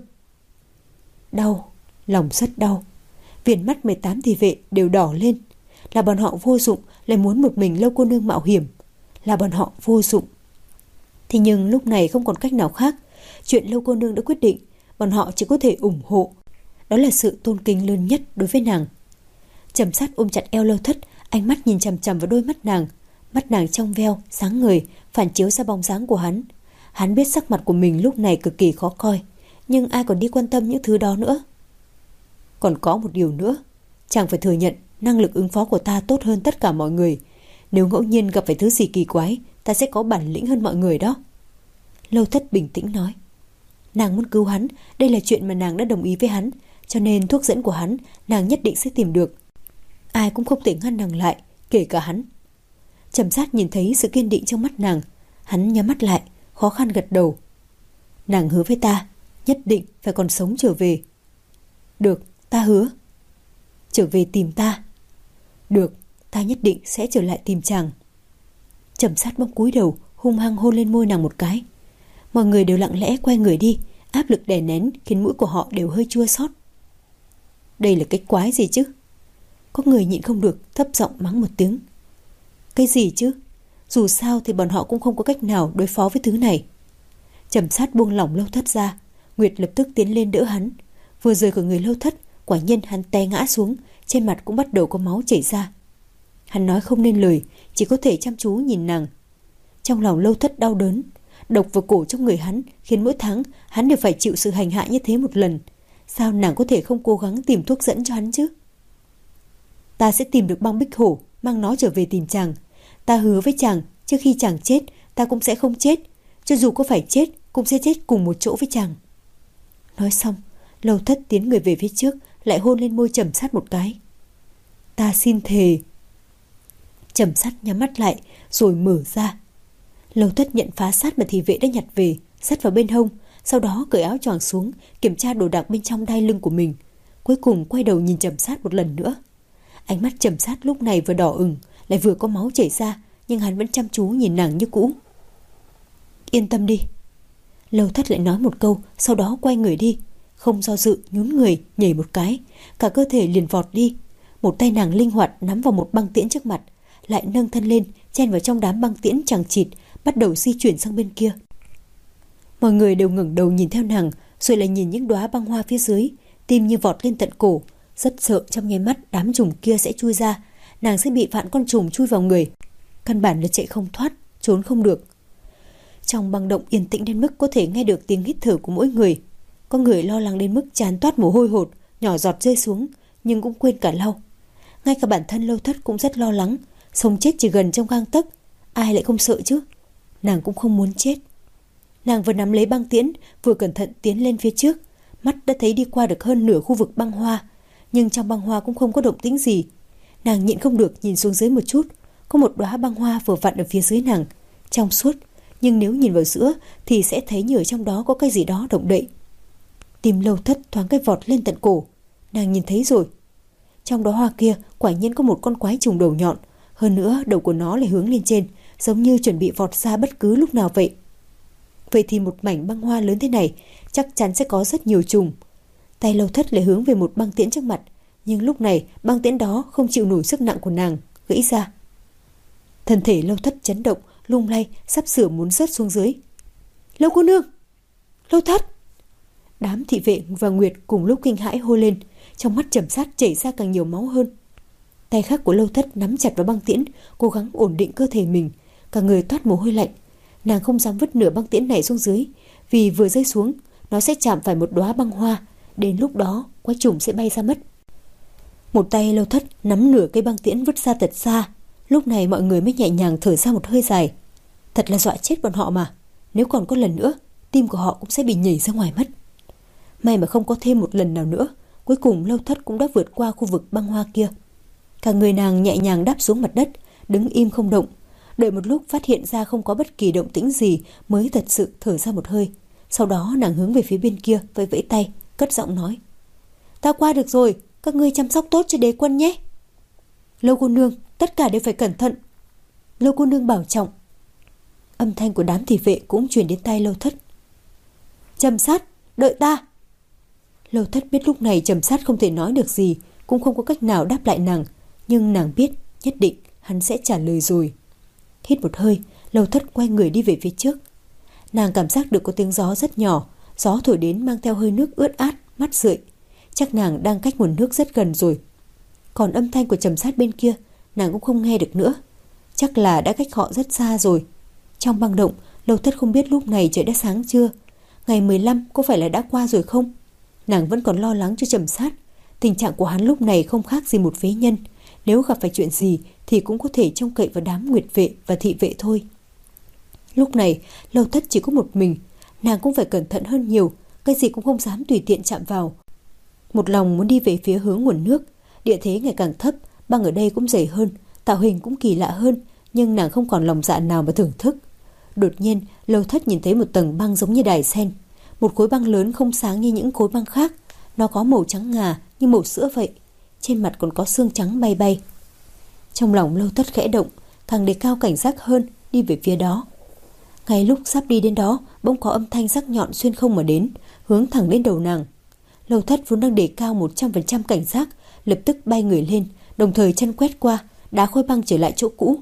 [SPEAKER 1] Đau, lòng rất đau. Viền mắt mười tám thị vệ đều đỏ lên. Là bọn họ vô dụng, lại muốn một mình Lâu cô nương mạo hiểm. Là bọn họ vô dụng. Thế nhưng lúc này không còn cách nào khác. Chuyện Lâu cô nương đã quyết định, bọn họ chỉ có thể ủng hộ. Đó là sự tôn kính lớn nhất đối với nàng. Trầm Sát ôm chặt eo Lâu Thất, ánh mắt nhìn chằm chằm vào đôi mắt nàng. Mắt nàng trong veo, sáng ngời, phản chiếu ra bóng dáng của hắn. Hắn biết sắc mặt của mình lúc này cực kỳ khó coi, nhưng ai còn đi quan tâm những thứ đó nữa. Còn có một điều nữa, chàng phải thừa nhận năng lực ứng phó của ta tốt hơn tất cả mọi người. Nếu ngẫu nhiên gặp phải thứ gì kỳ quái, ta sẽ có bản lĩnh hơn mọi người đó. Lâu Thất bình tĩnh nói. Nàng muốn cứu hắn, đây là chuyện mà nàng đã đồng ý với hắn, cho nên thuốc dẫn của hắn nàng nhất định sẽ tìm được. Ai cũng không thể ngăn nàng lại, kể cả hắn. Trầm Sát nhìn thấy sự kiên định trong mắt nàng, hắn nhắm mắt lại, khó khăn gật đầu. Nàng hứa với ta, nhất định phải còn sống trở về. Được, ta hứa. Trở về tìm ta. Được, ta nhất định sẽ trở lại tìm chàng. Trầm Sát bỗng cúi đầu, hung hăng hôn lên môi nàng một cái. Mọi người đều lặng lẽ quay người đi, áp lực đè nén khiến mũi của họ đều hơi chua xót. Đây là cái quái gì chứ? Có người nhịn không được thấp giọng mắng một tiếng. Cái gì chứ? Dù sao thì bọn họ cũng không có cách nào đối phó với thứ này. Trầm Sát buông lỏng Lâu Thất ra. Nguyệt lập tức tiến lên đỡ hắn. Vừa rời khỏi người Lâu Thất, quả nhiên hắn té ngã xuống, trên mặt cũng bắt đầu có máu chảy ra. Hắn nói không nên lời, chỉ có thể chăm chú nhìn nàng. Trong lòng Lâu Thất đau đớn. Độc vào cổ trong người hắn khiến mỗi tháng hắn đều phải chịu sự hành hạ như thế một lần. Sao nàng có thể không cố gắng tìm thuốc dẫn cho hắn chứ? Ta sẽ tìm được băng bích hổ, mang nó trở về tìm chàng. Ta hứa với chàng, trước khi chàng chết, ta cũng sẽ không chết. Cho dù có phải chết, cũng sẽ chết cùng một chỗ với chàng. Nói xong, Lâu Thất tiến người về phía trước, lại hôn lên môi Trầm Sát một cái. Ta xin thề. Trầm Sát nhắm mắt lại, rồi mở ra. Lâu Thất nhận phá sát mà thị vệ đã nhặt về, xách vào bên hông, sau đó cởi áo choàng xuống, kiểm tra đồ đạc bên trong đai lưng của mình. Cuối cùng quay đầu nhìn Trầm Sát một lần nữa. Ánh mắt Trầm Sát lúc này vừa đỏ ửng, lại vừa có máu chảy ra, nhưng hắn vẫn chăm chú nhìn nàng như cũ. Yên tâm đi. Lâu Thất lại nói một câu, sau đó quay người đi, không do dự, nhún người nhảy một cái, cả cơ thể liền vọt đi. Một tay nàng linh hoạt nắm vào một băng tiễn trước mặt, lại nâng thân lên, chen vào trong đám băng tiễn chằng chịt, bắt đầu di chuyển sang bên kia. Mọi người đều ngẩng đầu nhìn theo nàng, rồi lại nhìn những đóa băng hoa phía dưới, tim như vọt lên tận cổ, rất sợ trong nháy mắt đám trùng kia sẽ chui ra, nàng sẽ bị vạn con trùng chui vào người, căn bản là chạy không thoát, trốn không được. Trong băng động yên tĩnh đến mức có thể nghe được tiếng hít thở của mỗi người. Có người lo lắng đến mức trán toát mồ hôi hột, nhỏ giọt rơi xuống, nhưng cũng quên cả lau. Ngay cả bản thân Lâu Thất cũng rất lo lắng, sống chết chỉ gần trong gang tấc, ai lại không sợ chứ? Nàng cũng không muốn chết. Nàng vừa nắm lấy băng tiễn, vừa cẩn thận tiến lên phía trước, mắt đã thấy đi qua được hơn nửa khu vực băng hoa, nhưng trong băng hoa cũng không có động tĩnh gì. Nàng nhịn không được nhìn xuống dưới một chút, có một đóa băng hoa vừa vặn ở phía dưới nàng, trong suốt, nhưng nếu nhìn vào giữa thì sẽ thấy như ở trong đó có cái gì đó động đậy. Tim Lâu Thất thoáng cái vọt lên tận cổ. Nàng nhìn thấy rồi. Trong đóa hoa kia quả nhiên có một con quái trùng đầu nhọn, hơn nữa đầu của nó lại hướng lên trên, giống như chuẩn bị vọt ra bất cứ lúc nào vậy. Vậy thì một mảnh băng hoa lớn thế này chắc chắn sẽ có rất nhiều trùng. Tay Lâu Thất lại hướng về một băng tiễn trước mặt, nhưng lúc này băng tiễn đó không chịu nổi sức nặng của nàng, gãy ra. Thân thể Lâu Thất chấn động, lung lay, sắp sửa muốn rớt xuống dưới. Lâu cô nương! Lâu Thất! Đám thị vệ và Nguyệt cùng lúc kinh hãi hô lên, trong mắt Trầm Sát chảy ra càng nhiều máu hơn. Tay khác của Lâu Thất nắm chặt vào băng tiễn, cố gắng ổn định cơ thể mình, cả người toát mồ hôi lạnh. Nàng không dám vứt nửa băng tiễn này xuống dưới, vì vừa rơi xuống nó sẽ chạm phải một đóa băng hoa, đến lúc đó quái trùng sẽ bay ra mất. Một tay Lâu Thất nắm nửa cây băng tiễn vứt ra thật xa. Lúc này mọi người mới nhẹ nhàng thở ra một hơi dài. Thật là dọa chết bọn họ mà. Nếu còn có lần nữa, tim của họ cũng sẽ bị nhảy ra ngoài mất. May mà không có thêm một lần nào nữa. Cuối cùng Lâu Thất cũng đã vượt qua khu vực băng hoa kia. Cả người nàng nhẹ nhàng đáp xuống mặt đất, đứng im không động. Đợi một lúc phát hiện ra không có bất kỳ động tĩnh gì mới thật sự thở ra một hơi. Sau đó nàng hướng về phía bên kia vẫy vẫy tay, cất giọng nói: Ta qua được rồi, các ngươi chăm sóc tốt cho đế quân nhé. Lâu cô nương, tất cả đều phải cẩn thận. Lâu cô nương bảo trọng. Âm thanh của đám thị vệ cũng truyền đến tai Lâu Thất. Trầm Sát, đợi ta. Lâu Thất biết lúc này Trầm Sát không thể nói được gì, cũng không có cách nào đáp lại nàng, nhưng nàng biết nhất định hắn sẽ trả lời rồi. Hít một hơi, Lâu Thất quay người đi về phía trước. Nàng cảm giác được có tiếng gió rất nhỏ, gió thổi đến mang theo hơi nước ướt át, mát rượi. Chắc nàng đang cách nguồn nước rất gần rồi. Còn âm thanh của Trầm Sát bên kia nàng cũng không nghe được nữa, chắc là đã cách họ rất xa rồi. Trong băng động, Lâu Thất không biết lúc này trời đã sáng chưa, ngày mười lăm có phải là đã qua rồi không. Nàng vẫn còn lo lắng cho Trầm Sát. Tình trạng của hắn lúc này không khác gì một phế nhân, nếu gặp phải chuyện gì thì cũng có thể trông cậy vào đám nguyệt vệ và thị vệ thôi. Lúc này Lâu Thất chỉ có một mình, nàng cũng phải cẩn thận hơn nhiều, cái gì cũng không dám tùy tiện chạm vào. Một lòng muốn đi về phía hướng nguồn nước. Địa thế ngày càng thấp, băng ở đây cũng dày hơn, tạo hình cũng kỳ lạ hơn, nhưng nàng không còn lòng dạ nào mà thưởng thức. Đột nhiên Lâu Thất nhìn thấy một tầng băng giống như đài sen, một khối băng lớn không sáng như những khối băng khác, nó có màu trắng ngà như màu sữa vậy, trên mặt còn có xương trắng bay bay. Trong lòng Lâu Thất khẽ động, càng đề cao cảnh giác hơn, đi về phía đó. Ngay lúc sắp đi đến đó, bỗng có âm thanh sắc nhọn xuyên không mà đến, hướng thẳng đến đầu nàng. Lâu Thất vốn đang đề cao một trăm phần trăm cảnh giác, lập tức bay người lên, đồng thời chân quét qua, đá khối băng trở lại chỗ cũ.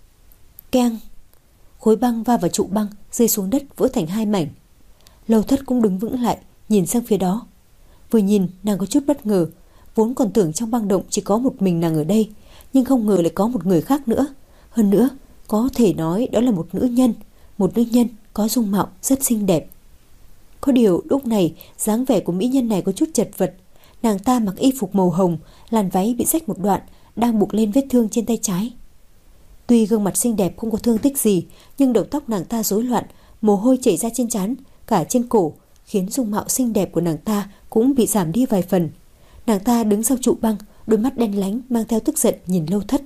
[SPEAKER 1] Keng! Khối băng va vào trụ băng, rơi xuống đất vỡ thành hai mảnh. Lâu Thất cũng đứng vững lại, nhìn sang phía đó. Vừa nhìn, nàng có chút bất ngờ, vốn còn tưởng trong băng động chỉ có một mình nàng ở đây, nhưng không ngờ lại có một người khác nữa. Hơn nữa, có thể nói đó là một nữ nhân, một nữ nhân có dung mạo rất xinh đẹp. Có điều lúc này dáng vẻ của mỹ nhân này có chút chật vật. Nàng ta mặc y phục màu hồng, làn váy bị rách một đoạn, đang buộc lên vết thương trên tay trái. Tuy gương mặt xinh đẹp không có thương tích gì, nhưng đầu tóc nàng ta rối loạn, mồ hôi chảy ra trên trán, cả trên cổ, khiến dung mạo xinh đẹp của nàng ta cũng bị giảm đi vài phần. Nàng ta đứng sau trụ băng, đôi mắt đen láy mang theo tức giận nhìn Lâu Thất.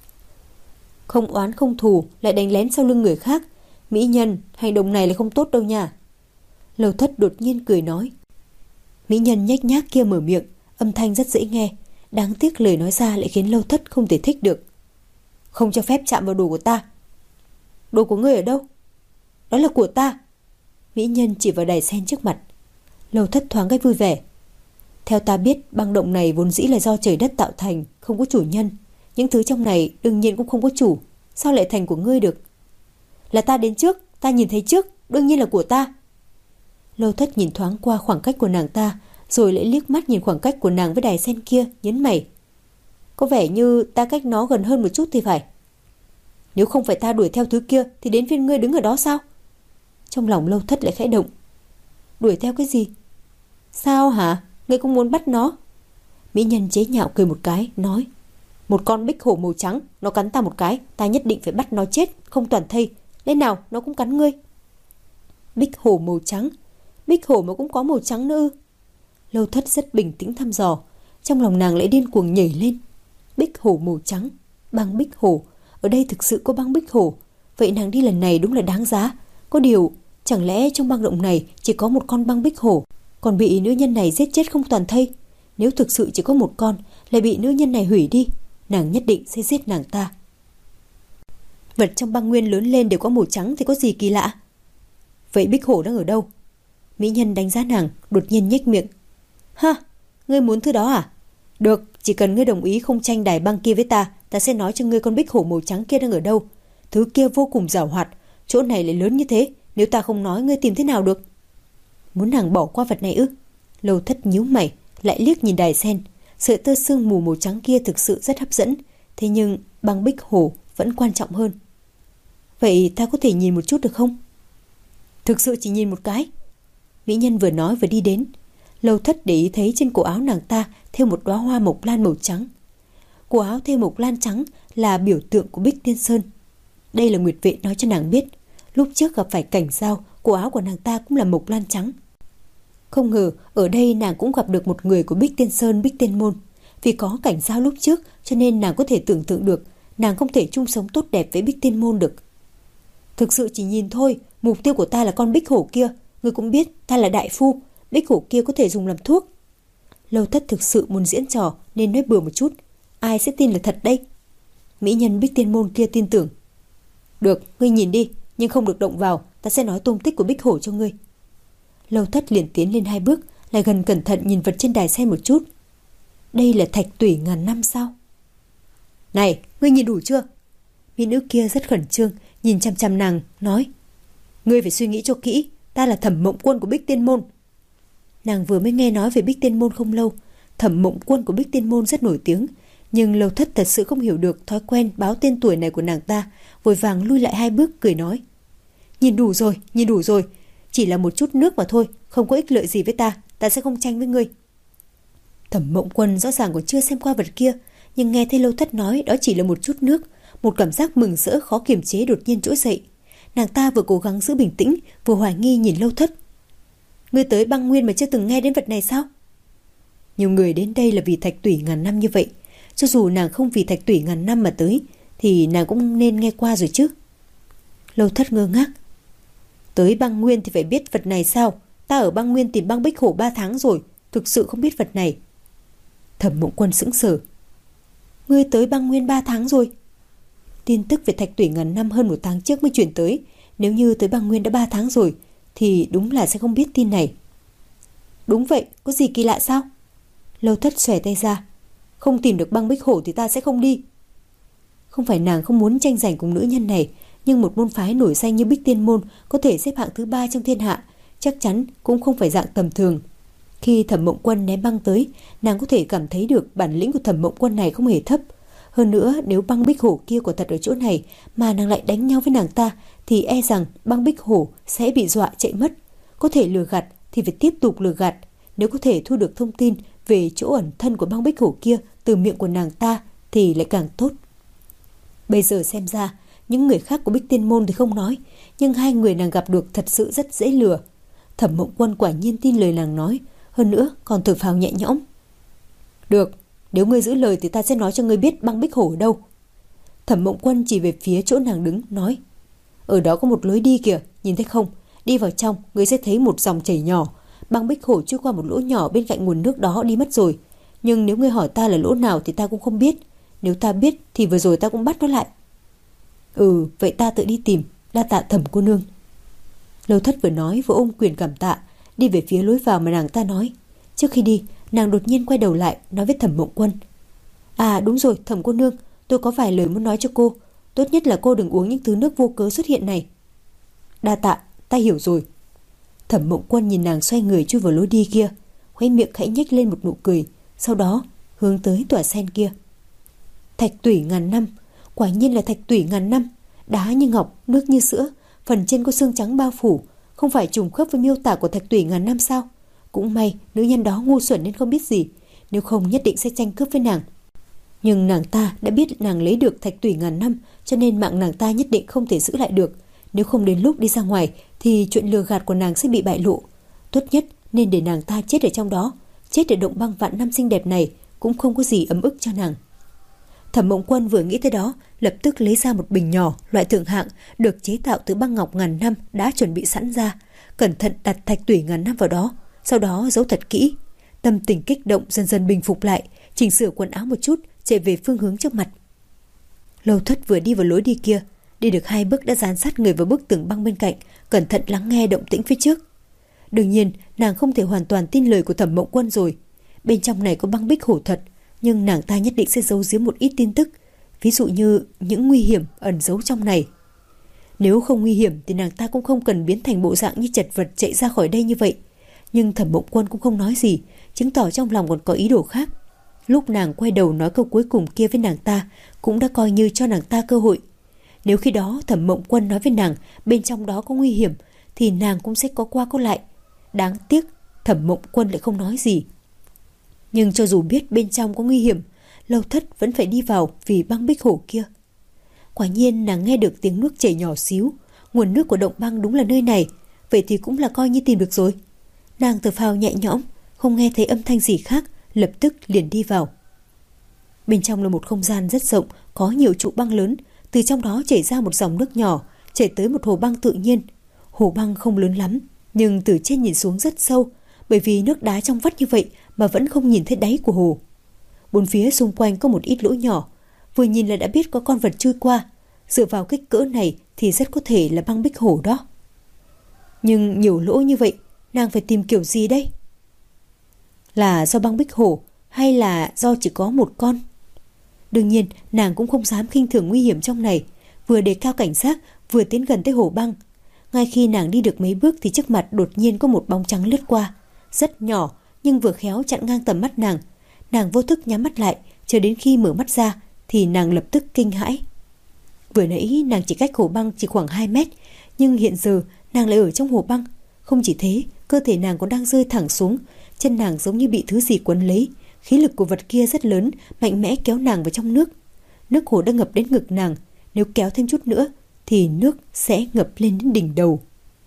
[SPEAKER 1] Không oán không thù, lại đánh lén sau lưng người khác. Mỹ nhân, hành động này là không tốt đâu nha. Lâu Thất đột nhiên cười nói. Mỹ nhân nhếch nhác kia mở miệng, âm thanh rất dễ nghe, đáng tiếc lời nói ra lại khiến Lâu Thất không thể thích được. Không cho phép chạm vào đồ của ta. Đồ của ngươi ở đâu? Đó là của ta. Mỹ nhân chỉ vào đài sen trước mặt. Lâu Thất thoáng cái vui vẻ. Theo ta biết, băng động này vốn dĩ là do trời đất tạo thành, không có chủ nhân. Những thứ trong này đương nhiên cũng không có chủ, sao lại thành của ngươi được? Là ta đến trước, ta nhìn thấy trước, đương nhiên là của ta. Lâu Thất nhìn thoáng qua khoảng cách của nàng ta, rồi lại liếc mắt nhìn khoảng cách của nàng với đài sen kia, nhấn mày. Có vẻ như ta cách nó gần hơn một chút thì phải. Nếu không phải ta đuổi theo thứ kia thì đến phiên ngươi đứng ở đó sao? Trong lòng Lâu Thất lại khẽ động. Đuổi theo cái gì? Sao hả? Ngươi cũng muốn bắt nó? Mỹ nhân chế nhạo cười một cái, nói. Một con bích hổ màu trắng, nó cắn ta một cái, ta nhất định phải bắt nó chết, không toàn thây. Lẽ nào nó cũng cắn ngươi? Bích hổ màu trắng? Bích hổ mà cũng có màu trắng nữa. Lâu Thất rất bình tĩnh thăm dò, trong lòng nàng lại điên cuồng nhảy lên. Bích hổ màu trắng, băng bích hổ, ở đây thực sự có băng bích hổ. Vậy nàng đi lần này đúng là đáng giá. Có điều, chẳng lẽ trong băng động này chỉ có một con băng bích hổ, còn bị nữ nhân này giết chết không toàn thây? Nếu thực sự chỉ có một con, lại bị nữ nhân này hủy đi, nàng nhất định sẽ giết nàng ta. Vật trong băng nguyên lớn lên đều có màu trắng thì có gì kỳ lạ? Vậy bích hổ đang ở đâu? Mỹ nhân đánh giá nàng, đột nhiên nhếch miệng. Ha, ngươi muốn thứ đó à? Được, chỉ cần ngươi đồng ý không tranh đài băng kia với ta, ta sẽ nói cho ngươi con bích hổ màu trắng kia đang ở đâu. Thứ kia vô cùng giàu hoạt, chỗ này lại lớn như thế, nếu ta không nói ngươi tìm thế nào được? Muốn nàng bỏ qua vật này ư? Lâu Thất nhíu mày, lại liếc nhìn đài sen. Sợi tơ sương mù màu trắng kia thực sự rất hấp dẫn, thế nhưng băng bích hổ vẫn quan trọng hơn. Vậy ta có thể nhìn một chút được không? Thực sự chỉ nhìn một cái. Mỹ nhân vừa nói vừa đi đến. Lâu Thất để ý thấy trên cổ áo nàng ta thêu một đóa hoa mộc lan màu trắng. Cổ áo thêu mộc lan trắng là biểu tượng của Bích Tiên Sơn. Đây là Nguyệt Vệ nói cho nàng biết, lúc trước gặp phải cảnh giao, cổ áo của nàng ta cũng là mộc lan trắng. Không ngờ ở đây nàng cũng gặp được một người của Bích Tiên Sơn, Bích Tiên Môn. Vì có cảnh giao lúc trước cho nên nàng có thể tưởng tượng được nàng không thể chung sống tốt đẹp với Bích Tiên Môn được. Thực sự chỉ nhìn thôi, mục tiêu của ta là con bích hổ kia. Ngươi cũng biết ta là đại phu, bích hổ kia có thể dùng làm thuốc. Lâu Thất thực sự muốn diễn trò nên nói bừa một chút. Ai sẽ tin là thật đây? Mỹ nhân Bích Tiên Môn kia tin tưởng. Được, ngươi nhìn đi, nhưng không được động vào, ta sẽ nói tung tích của bích hổ cho ngươi. Lâu Thất liền tiến lên hai bước, lại gần cẩn thận nhìn vật trên đài sen một chút. Đây là thạch tủy ngàn năm sao? Này, ngươi nhìn đủ chưa? Mỹ nữ kia rất khẩn trương, nhìn chăm chăm nàng, nói. Ngươi phải suy nghĩ cho kỹ, ta là Thẩm Mộng Quân của Bích Tiên Môn. Nàng vừa mới nghe nói về Bích Tiên Môn không lâu. Thẩm Mộng Quân của Bích Tiên Môn rất nổi tiếng, nhưng Lâu Thất thật sự không hiểu được thói quen báo tên tuổi này của nàng ta, vội vàng lui lại hai bước cười nói. Nhìn đủ rồi, nhìn đủ rồi, chỉ là một chút nước mà thôi, không có ích lợi gì với ta, ta sẽ không tranh với ngươi. Thẩm Mộng Quân rõ ràng còn chưa xem qua vật kia, nhưng nghe thấy Lâu Thất nói đó chỉ là một chút nước, một cảm giác mừng rỡ khó kiềm chế đột nhiên trỗi dậy. Nàng ta vừa cố gắng giữ bình tĩnh, vừa hoài nghi nhìn Lâu Thất. Ngươi tới băng nguyên mà chưa từng nghe đến vật này sao? Nhiều người đến đây là vì thạch tủy ngàn năm như vậy, cho dù nàng không vì thạch tủy ngàn năm mà tới thì nàng cũng nên nghe qua rồi chứ. Lâu Thất ngơ ngác. Tới băng nguyên thì phải biết vật này sao? Ta ở băng nguyên tìm băng bích hổ ba tháng rồi, thực sự không biết vật này. Thẩm Mộng Quân sững sờ. Ngươi tới băng nguyên ba tháng rồi? Tin tức về thạch tủy ngàn năm hơn một tháng trước mới chuyển tới. Nếu như tới băng nguyên đã ba tháng rồi thì đúng là sẽ không biết tin này. Đúng vậy, có gì kỳ lạ sao? Lâu Thất xòe tay ra. Không tìm được băng bích hổ thì ta sẽ không đi. Không phải nàng không muốn tranh giành cùng nữ nhân này, nhưng một môn phái nổi danh như Bích Tiên Môn có thể xếp hạng thứ ba trong thiên hạ, chắc chắn cũng không phải dạng tầm thường. Khi Thẩm Mộng Quân ném băng tới, nàng có thể cảm thấy được bản lĩnh của Thẩm Mộng Quân này không hề thấp. Hơn nữa, nếu băng bích hổ kia của thật ở chỗ này mà nàng lại đánh nhau với nàng ta, thì e rằng băng bích hổ sẽ bị dọa chạy mất. Có thể lừa gạt thì phải tiếp tục lừa gạt. Nếu có thể thu được thông tin về chỗ ẩn thân của băng bích hổ kia từ miệng của nàng ta thì lại càng tốt. Bây giờ xem ra, những người khác của Bích Tiên Môn thì không nói, nhưng hai người nàng gặp được thật sự rất dễ lừa. Thẩm Mộng Quân quả nhiên tin lời nàng nói, hơn nữa còn thở phào nhẹ nhõm. Được, nếu ngươi giữ lời thì ta sẽ nói cho ngươi biết băng bích hổ ở đâu. Thẩm Mộng Quân chỉ về phía chỗ nàng đứng, nói. Ở đó có một lối đi kìa, nhìn thấy không? Đi vào trong, ngươi sẽ thấy một dòng chảy nhỏ. Băng bích hổ chui qua một lỗ nhỏ bên cạnh nguồn nước đó đi mất rồi. Nhưng nếu ngươi hỏi ta là lỗ nào thì ta cũng không biết. Nếu ta biết thì vừa rồi ta cũng bắt nó lại. Ừ, vậy ta tự đi tìm, đa tạ Thẩm cô nương. Lâu Thất vừa nói vừa ôm quyền cảm tạ, đi về phía lối vào mà nàng ta nói. Trước khi đi, nàng đột nhiên quay đầu lại nói với Thẩm Mộng Quân. À đúng rồi, Thẩm cô nương, tôi có vài lời muốn nói cho cô. Tốt nhất là cô đừng uống những thứ nước vô cớ xuất hiện này. Đa tạ, ta hiểu rồi. Thẩm Mộng Quân nhìn nàng xoay người chui vào lối đi kia, khóe miệng khẽ nhếch lên một nụ cười, sau đó hướng tới tòa sen kia. Thạch tủy ngàn năm, quả nhiên là thạch tủy ngàn năm, đá như ngọc, nước như sữa, phần trên có xương trắng bao phủ, không phải trùng khớp với miêu tả của thạch tủy ngàn năm sao? Cũng may nữ nhân đó ngu xuẩn nên không biết gì, nếu không nhất định sẽ tranh cướp với nàng. Nhưng nàng ta đã biết nàng lấy được thạch tủy ngàn năm, cho nên mạng nàng ta nhất định không thể giữ lại được. Nếu không đến lúc đi ra ngoài thì chuyện lừa gạt của nàng sẽ bị bại lộ. Tốt nhất nên để nàng ta chết ở trong đó, chết ở động băng vạn năm xinh đẹp này cũng không có gì ấm ức cho nàng. Thẩm Mộng Quân vừa nghĩ tới đó, lập tức lấy ra một bình nhỏ loại thượng hạng được chế tạo từ băng ngọc ngàn năm đã chuẩn bị sẵn ra, cẩn thận đặt thạch tủy ngàn năm vào đó, sau đó giấu thật kỹ. Tâm tình kích động dần dần bình phục lại, chỉnh sửa quần áo một chút, chạy về phương hướng trước mặt. Lâu Thất vừa đi vào lối đi kia, đi được hai bước đã dán sát người vào bức tường băng bên cạnh, cẩn thận lắng nghe động tĩnh phía trước. Đương nhiên, nàng không thể hoàn toàn tin lời của Thẩm Mộng Quân rồi. Bên trong này có băng bích hổ thật, nhưng nàng ta nhất định sẽ giấu giếm một ít tin tức, ví dụ như những nguy hiểm ẩn giấu trong này. Nếu không nguy hiểm thì nàng ta cũng không cần biến thành bộ dạng như chật vật chạy ra khỏi đây như vậy. Nhưng Thẩm Mộng Quân cũng không nói gì, chứng tỏ trong lòng còn có ý đồ khác. Lúc nàng quay đầu nói câu cuối cùng kia với nàng ta, cũng đã coi như cho nàng ta cơ hội. Nếu khi đó Thẩm Mộng Quân nói với nàng bên trong đó có nguy hiểm thì nàng cũng sẽ có qua có lại. Đáng tiếc Thẩm Mộng Quân lại không nói gì. Nhưng cho dù biết bên trong có nguy hiểm, Lâu Thất vẫn phải đi vào vì băng bích hổ kia. Quả nhiên nàng nghe được tiếng nước chảy nhỏ xíu. Nguồn nước của động băng đúng là nơi này. Vậy thì cũng là coi như tìm được rồi. Nàng thở phào nhẹ nhõm, không nghe thấy âm thanh gì khác, lập tức liền đi vào. Bên trong là một không gian rất rộng, có nhiều trụ băng lớn. Từ trong đó chảy ra một dòng nước nhỏ, chảy tới một hồ băng tự nhiên. Hồ băng không lớn lắm, nhưng từ trên nhìn xuống rất sâu, bởi vì nước đá trong vắt như vậy mà vẫn không nhìn thấy đáy của hồ. Bốn phía xung quanh có một ít lỗ nhỏ, vừa nhìn là đã biết có con vật chui qua. Dựa vào kích cỡ này thì rất có thể là băng bích hổ đó. Nhưng nhiều lỗ như vậy, nàng phải tìm kiểu gì đây? Là do băng bích hổ hay là do chỉ có một con? Đương nhiên nàng cũng không dám khinh thường nguy hiểm trong này, vừa đề cao cảnh giác vừa tiến gần tới hồ băng. Ngay khi nàng đi được mấy bước thì trước mặt đột nhiên có một bóng trắng lướt qua, rất nhỏ nhưng vừa khéo chặn ngang tầm mắt nàng. Nàng vô thức nhắm mắt lại, chờ đến khi mở mắt ra thì nàng lập tức kinh hãi. Vừa nãy nàng chỉ cách hồ băng chỉ khoảng hai mét, nhưng hiện giờ nàng lại ở trong hồ băng. Không chỉ thế, cơ thể nàng còn đang rơi thẳng xuống, chân nàng giống như bị thứ gì quấn lấy. Khí lực của vật kia rất lớn, mạnh mẽ kéo nàng vào trong nước. Nước hồ đã ngập đến ngực nàng, nếu kéo thêm chút nữa thì nước sẽ ngập lên đến đỉnh đầu.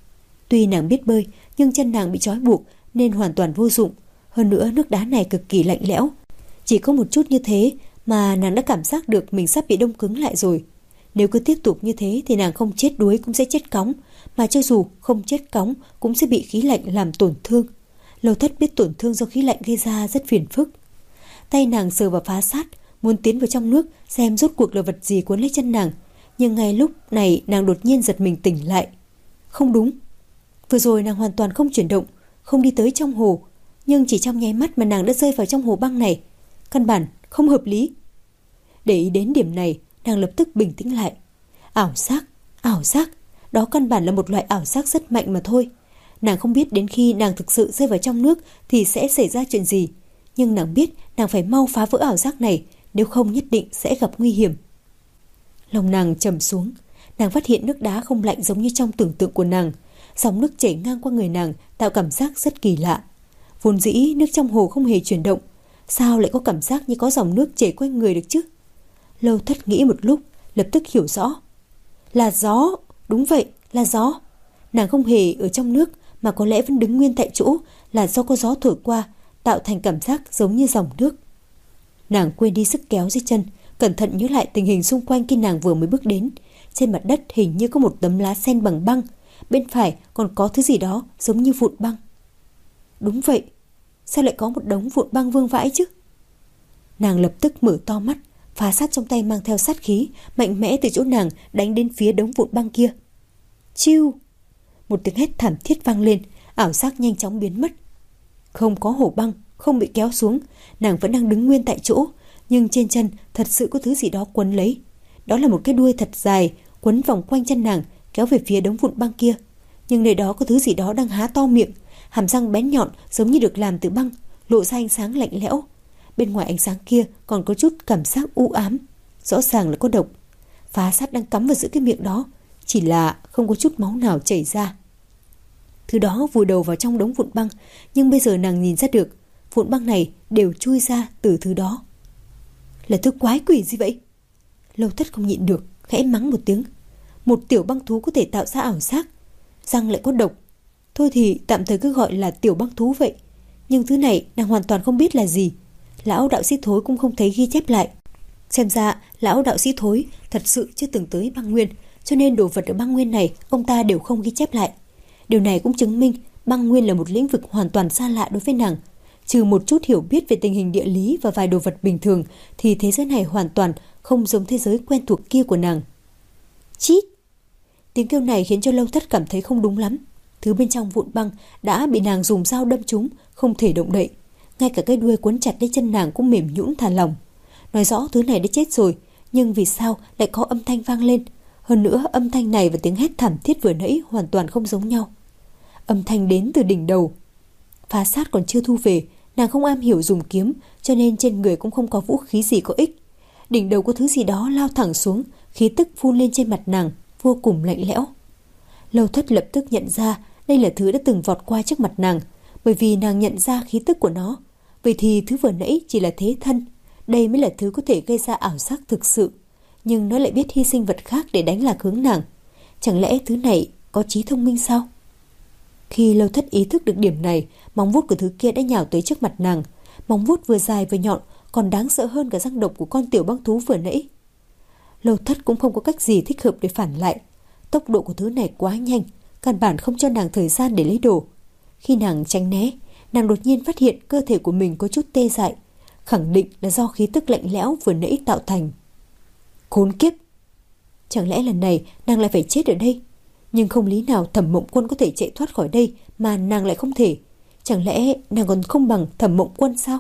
[SPEAKER 1] Tuy nàng biết bơi, nhưng chân nàng bị trói buộc nên hoàn toàn vô dụng. Hơn nữa nước đá này cực kỳ lạnh lẽo. Chỉ có một chút như thế mà nàng đã cảm giác được mình sắp bị đông cứng lại rồi. Nếu cứ tiếp tục như thế thì nàng không chết đuối cũng sẽ chết cóng, mà cho dù không chết cóng cũng sẽ bị khí lạnh làm tổn thương. Lâu Thất biết tổn thương do khí lạnh gây ra rất phiền phức. Tay nàng sờ vào phá sát, muốn tiến vào trong nước xem rốt cuộc là vật gì cuốn lấy chân nàng. Nhưng ngay lúc này nàng đột nhiên giật mình tỉnh lại. Không đúng, vừa rồi nàng hoàn toàn không chuyển động, không đi tới trong hồ, nhưng chỉ trong nháy mắt mà nàng đã rơi vào trong hồ băng này. Căn bản không hợp lý. Để ý đến điểm này, nàng lập tức bình tĩnh lại. Ảo giác, ảo giác, đó căn bản là một loại ảo giác rất mạnh mà thôi. Nàng không biết đến khi nàng thực sự rơi vào trong nước thì sẽ xảy ra chuyện gì, nhưng nàng biết nàng phải mau phá vỡ ảo giác này, nếu không nhất định sẽ gặp nguy hiểm. Lòng nàng trầm xuống, nàng phát hiện nước đá không lạnh giống như trong tưởng tượng của nàng. Dòng nước chảy ngang qua người nàng tạo cảm giác rất kỳ lạ. Vốn dĩ nước trong hồ không hề chuyển động, sao lại có cảm giác như có dòng nước chảy quanh người được chứ? Lâu Thất nghĩ một lúc, lập tức hiểu rõ. Là gió, đúng vậy, là gió. Nàng không hề ở trong nước mà có lẽ vẫn đứng nguyên tại chỗ, là do có gió thổi qua, tạo thành cảm giác giống như dòng nước. Nàng quên đi sức kéo dưới chân, cẩn thận nhớ lại tình hình xung quanh khi nàng vừa mới bước đến. Trên mặt đất hình như có một tấm lá sen bằng băng, bên phải còn có thứ gì đó giống như vụn băng. Đúng vậy, sao lại có một đống vụn băng vương vãi chứ? Nàng lập tức mở to mắt, phá sát trong tay mang theo sát khí, mạnh mẽ từ chỗ nàng đánh đến phía đống vụn băng kia. Chiu! Một tiếng hét thảm thiết vang lên, ảo giác nhanh chóng biến mất. Không có hồ băng, không bị kéo xuống, nàng vẫn đang đứng nguyên tại chỗ, nhưng trên chân thật sự có thứ gì đó quấn lấy. Đó là một cái đuôi thật dài, quấn vòng quanh chân nàng, kéo về phía đống vụn băng kia. Nhưng nơi đó có thứ gì đó đang há to miệng, hàm răng bén nhọn giống như được làm từ băng, lộ ra ánh sáng lạnh lẽo. Bên ngoài ánh sáng kia còn có chút cảm giác u ám, rõ ràng là có độc. Phá sát đang cắm vào giữa cái miệng đó, chỉ là không có chút máu nào chảy ra. Thứ đó vùi đầu vào trong đống vụn băng, nhưng bây giờ nàng nhìn ra được vụn băng này đều chui ra từ thứ đó. Là thứ quái quỷ gì vậy? Lâu Thất không nhịn được, khẽ mắng một tiếng. Một tiểu băng thú có thể tạo ra ảo giác, răng lại có độc. Thôi thì tạm thời cứ gọi là tiểu băng thú vậy. Nhưng thứ này nàng hoàn toàn không biết là gì. Lão đạo sĩ Thối cũng không thấy ghi chép lại. Xem ra lão đạo sĩ Thối thật sự chưa từng tới băng nguyên, cho nên đồ vật ở băng nguyên này ông ta đều không ghi chép lại. Điều này cũng chứng minh băng nguyên là một lĩnh vực hoàn toàn xa lạ đối với nàng. Trừ một chút hiểu biết về tình hình địa lý và vài đồ vật bình thường thì thế giới này hoàn toàn không giống thế giới quen thuộc kia của nàng. Chít! Tiếng kêu này khiến cho Lâu Thất cảm thấy không đúng lắm. Thứ bên trong vụn băng đã bị nàng dùng dao đâm trúng, không thể động đậy. Ngay cả cái đuôi quấn chặt lấy chân nàng cũng mềm nhũn thả lỏng. Nói rõ thứ này đã chết rồi, nhưng vì sao lại có âm thanh vang lên? Hơn nữa âm thanh này và tiếng hét thảm thiết vừa nãy hoàn toàn không giống nhau. Âm thanh đến từ đỉnh đầu. Phá sát còn chưa thu về, nàng không am hiểu dùng kiếm, cho nên trên người cũng không có vũ khí gì có ích. Đỉnh đầu có thứ gì đó lao thẳng xuống, khí tức phun lên trên mặt nàng vô cùng lạnh lẽo. Lâu Thất lập tức nhận ra đây là thứ đã từng vọt qua trước mặt nàng, bởi vì nàng nhận ra khí tức của nó. Vậy thì thứ vừa nãy chỉ là thế thân, đây mới là thứ có thể gây ra ảo giác thực sự. Nhưng nó lại biết hy sinh vật khác để đánh lạc hướng nàng. Chẳng lẽ thứ này có trí thông minh sao? Khi Lâu Thất ý thức được điểm này, móng vuốt của thứ kia đã nhào tới trước mặt nàng. Móng vuốt vừa dài vừa nhọn, còn đáng sợ hơn cả răng độc của con tiểu băng thú vừa nãy. Lâu Thất cũng không có cách gì thích hợp để phản lại. Tốc độ của thứ này quá nhanh, căn bản không cho nàng thời gian để lấy đồ. Khi nàng tránh né, nàng đột nhiên phát hiện cơ thể của mình có chút tê dại, khẳng định là do khí tức lạnh lẽo vừa nãy tạo thành. Khốn kiếp! Chẳng lẽ lần này nàng lại phải chết ở đây? Nhưng không lý nào Thẩm Mộng Quân có thể chạy thoát khỏi đây mà nàng lại không thể. Chẳng lẽ nàng còn không bằng Thẩm Mộng Quân sao?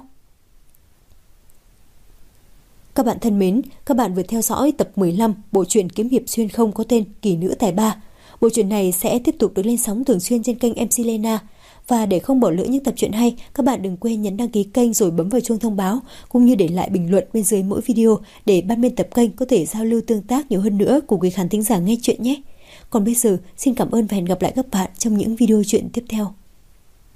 [SPEAKER 1] Các bạn thân mến, các bạn vừa theo dõi tập mười lăm bộ truyện kiếm hiệp xuyên không có tên Kỳ Nữ Tài Ba. Bộ truyện này sẽ tiếp tục được lên sóng thường xuyên trên kênh em xê Lena. Và để không bỏ lỡ những tập truyện hay, các bạn đừng quên nhấn đăng ký kênh rồi bấm vào chuông thông báo, cũng như để lại bình luận bên dưới mỗi video để ban biên tập kênh có thể giao lưu tương tác nhiều hơn nữa cùng quý khán thính giả nghe chuyện nhé. Còn bây giờ, xin cảm ơn và hẹn gặp lại các bạn trong những video truyện tiếp theo.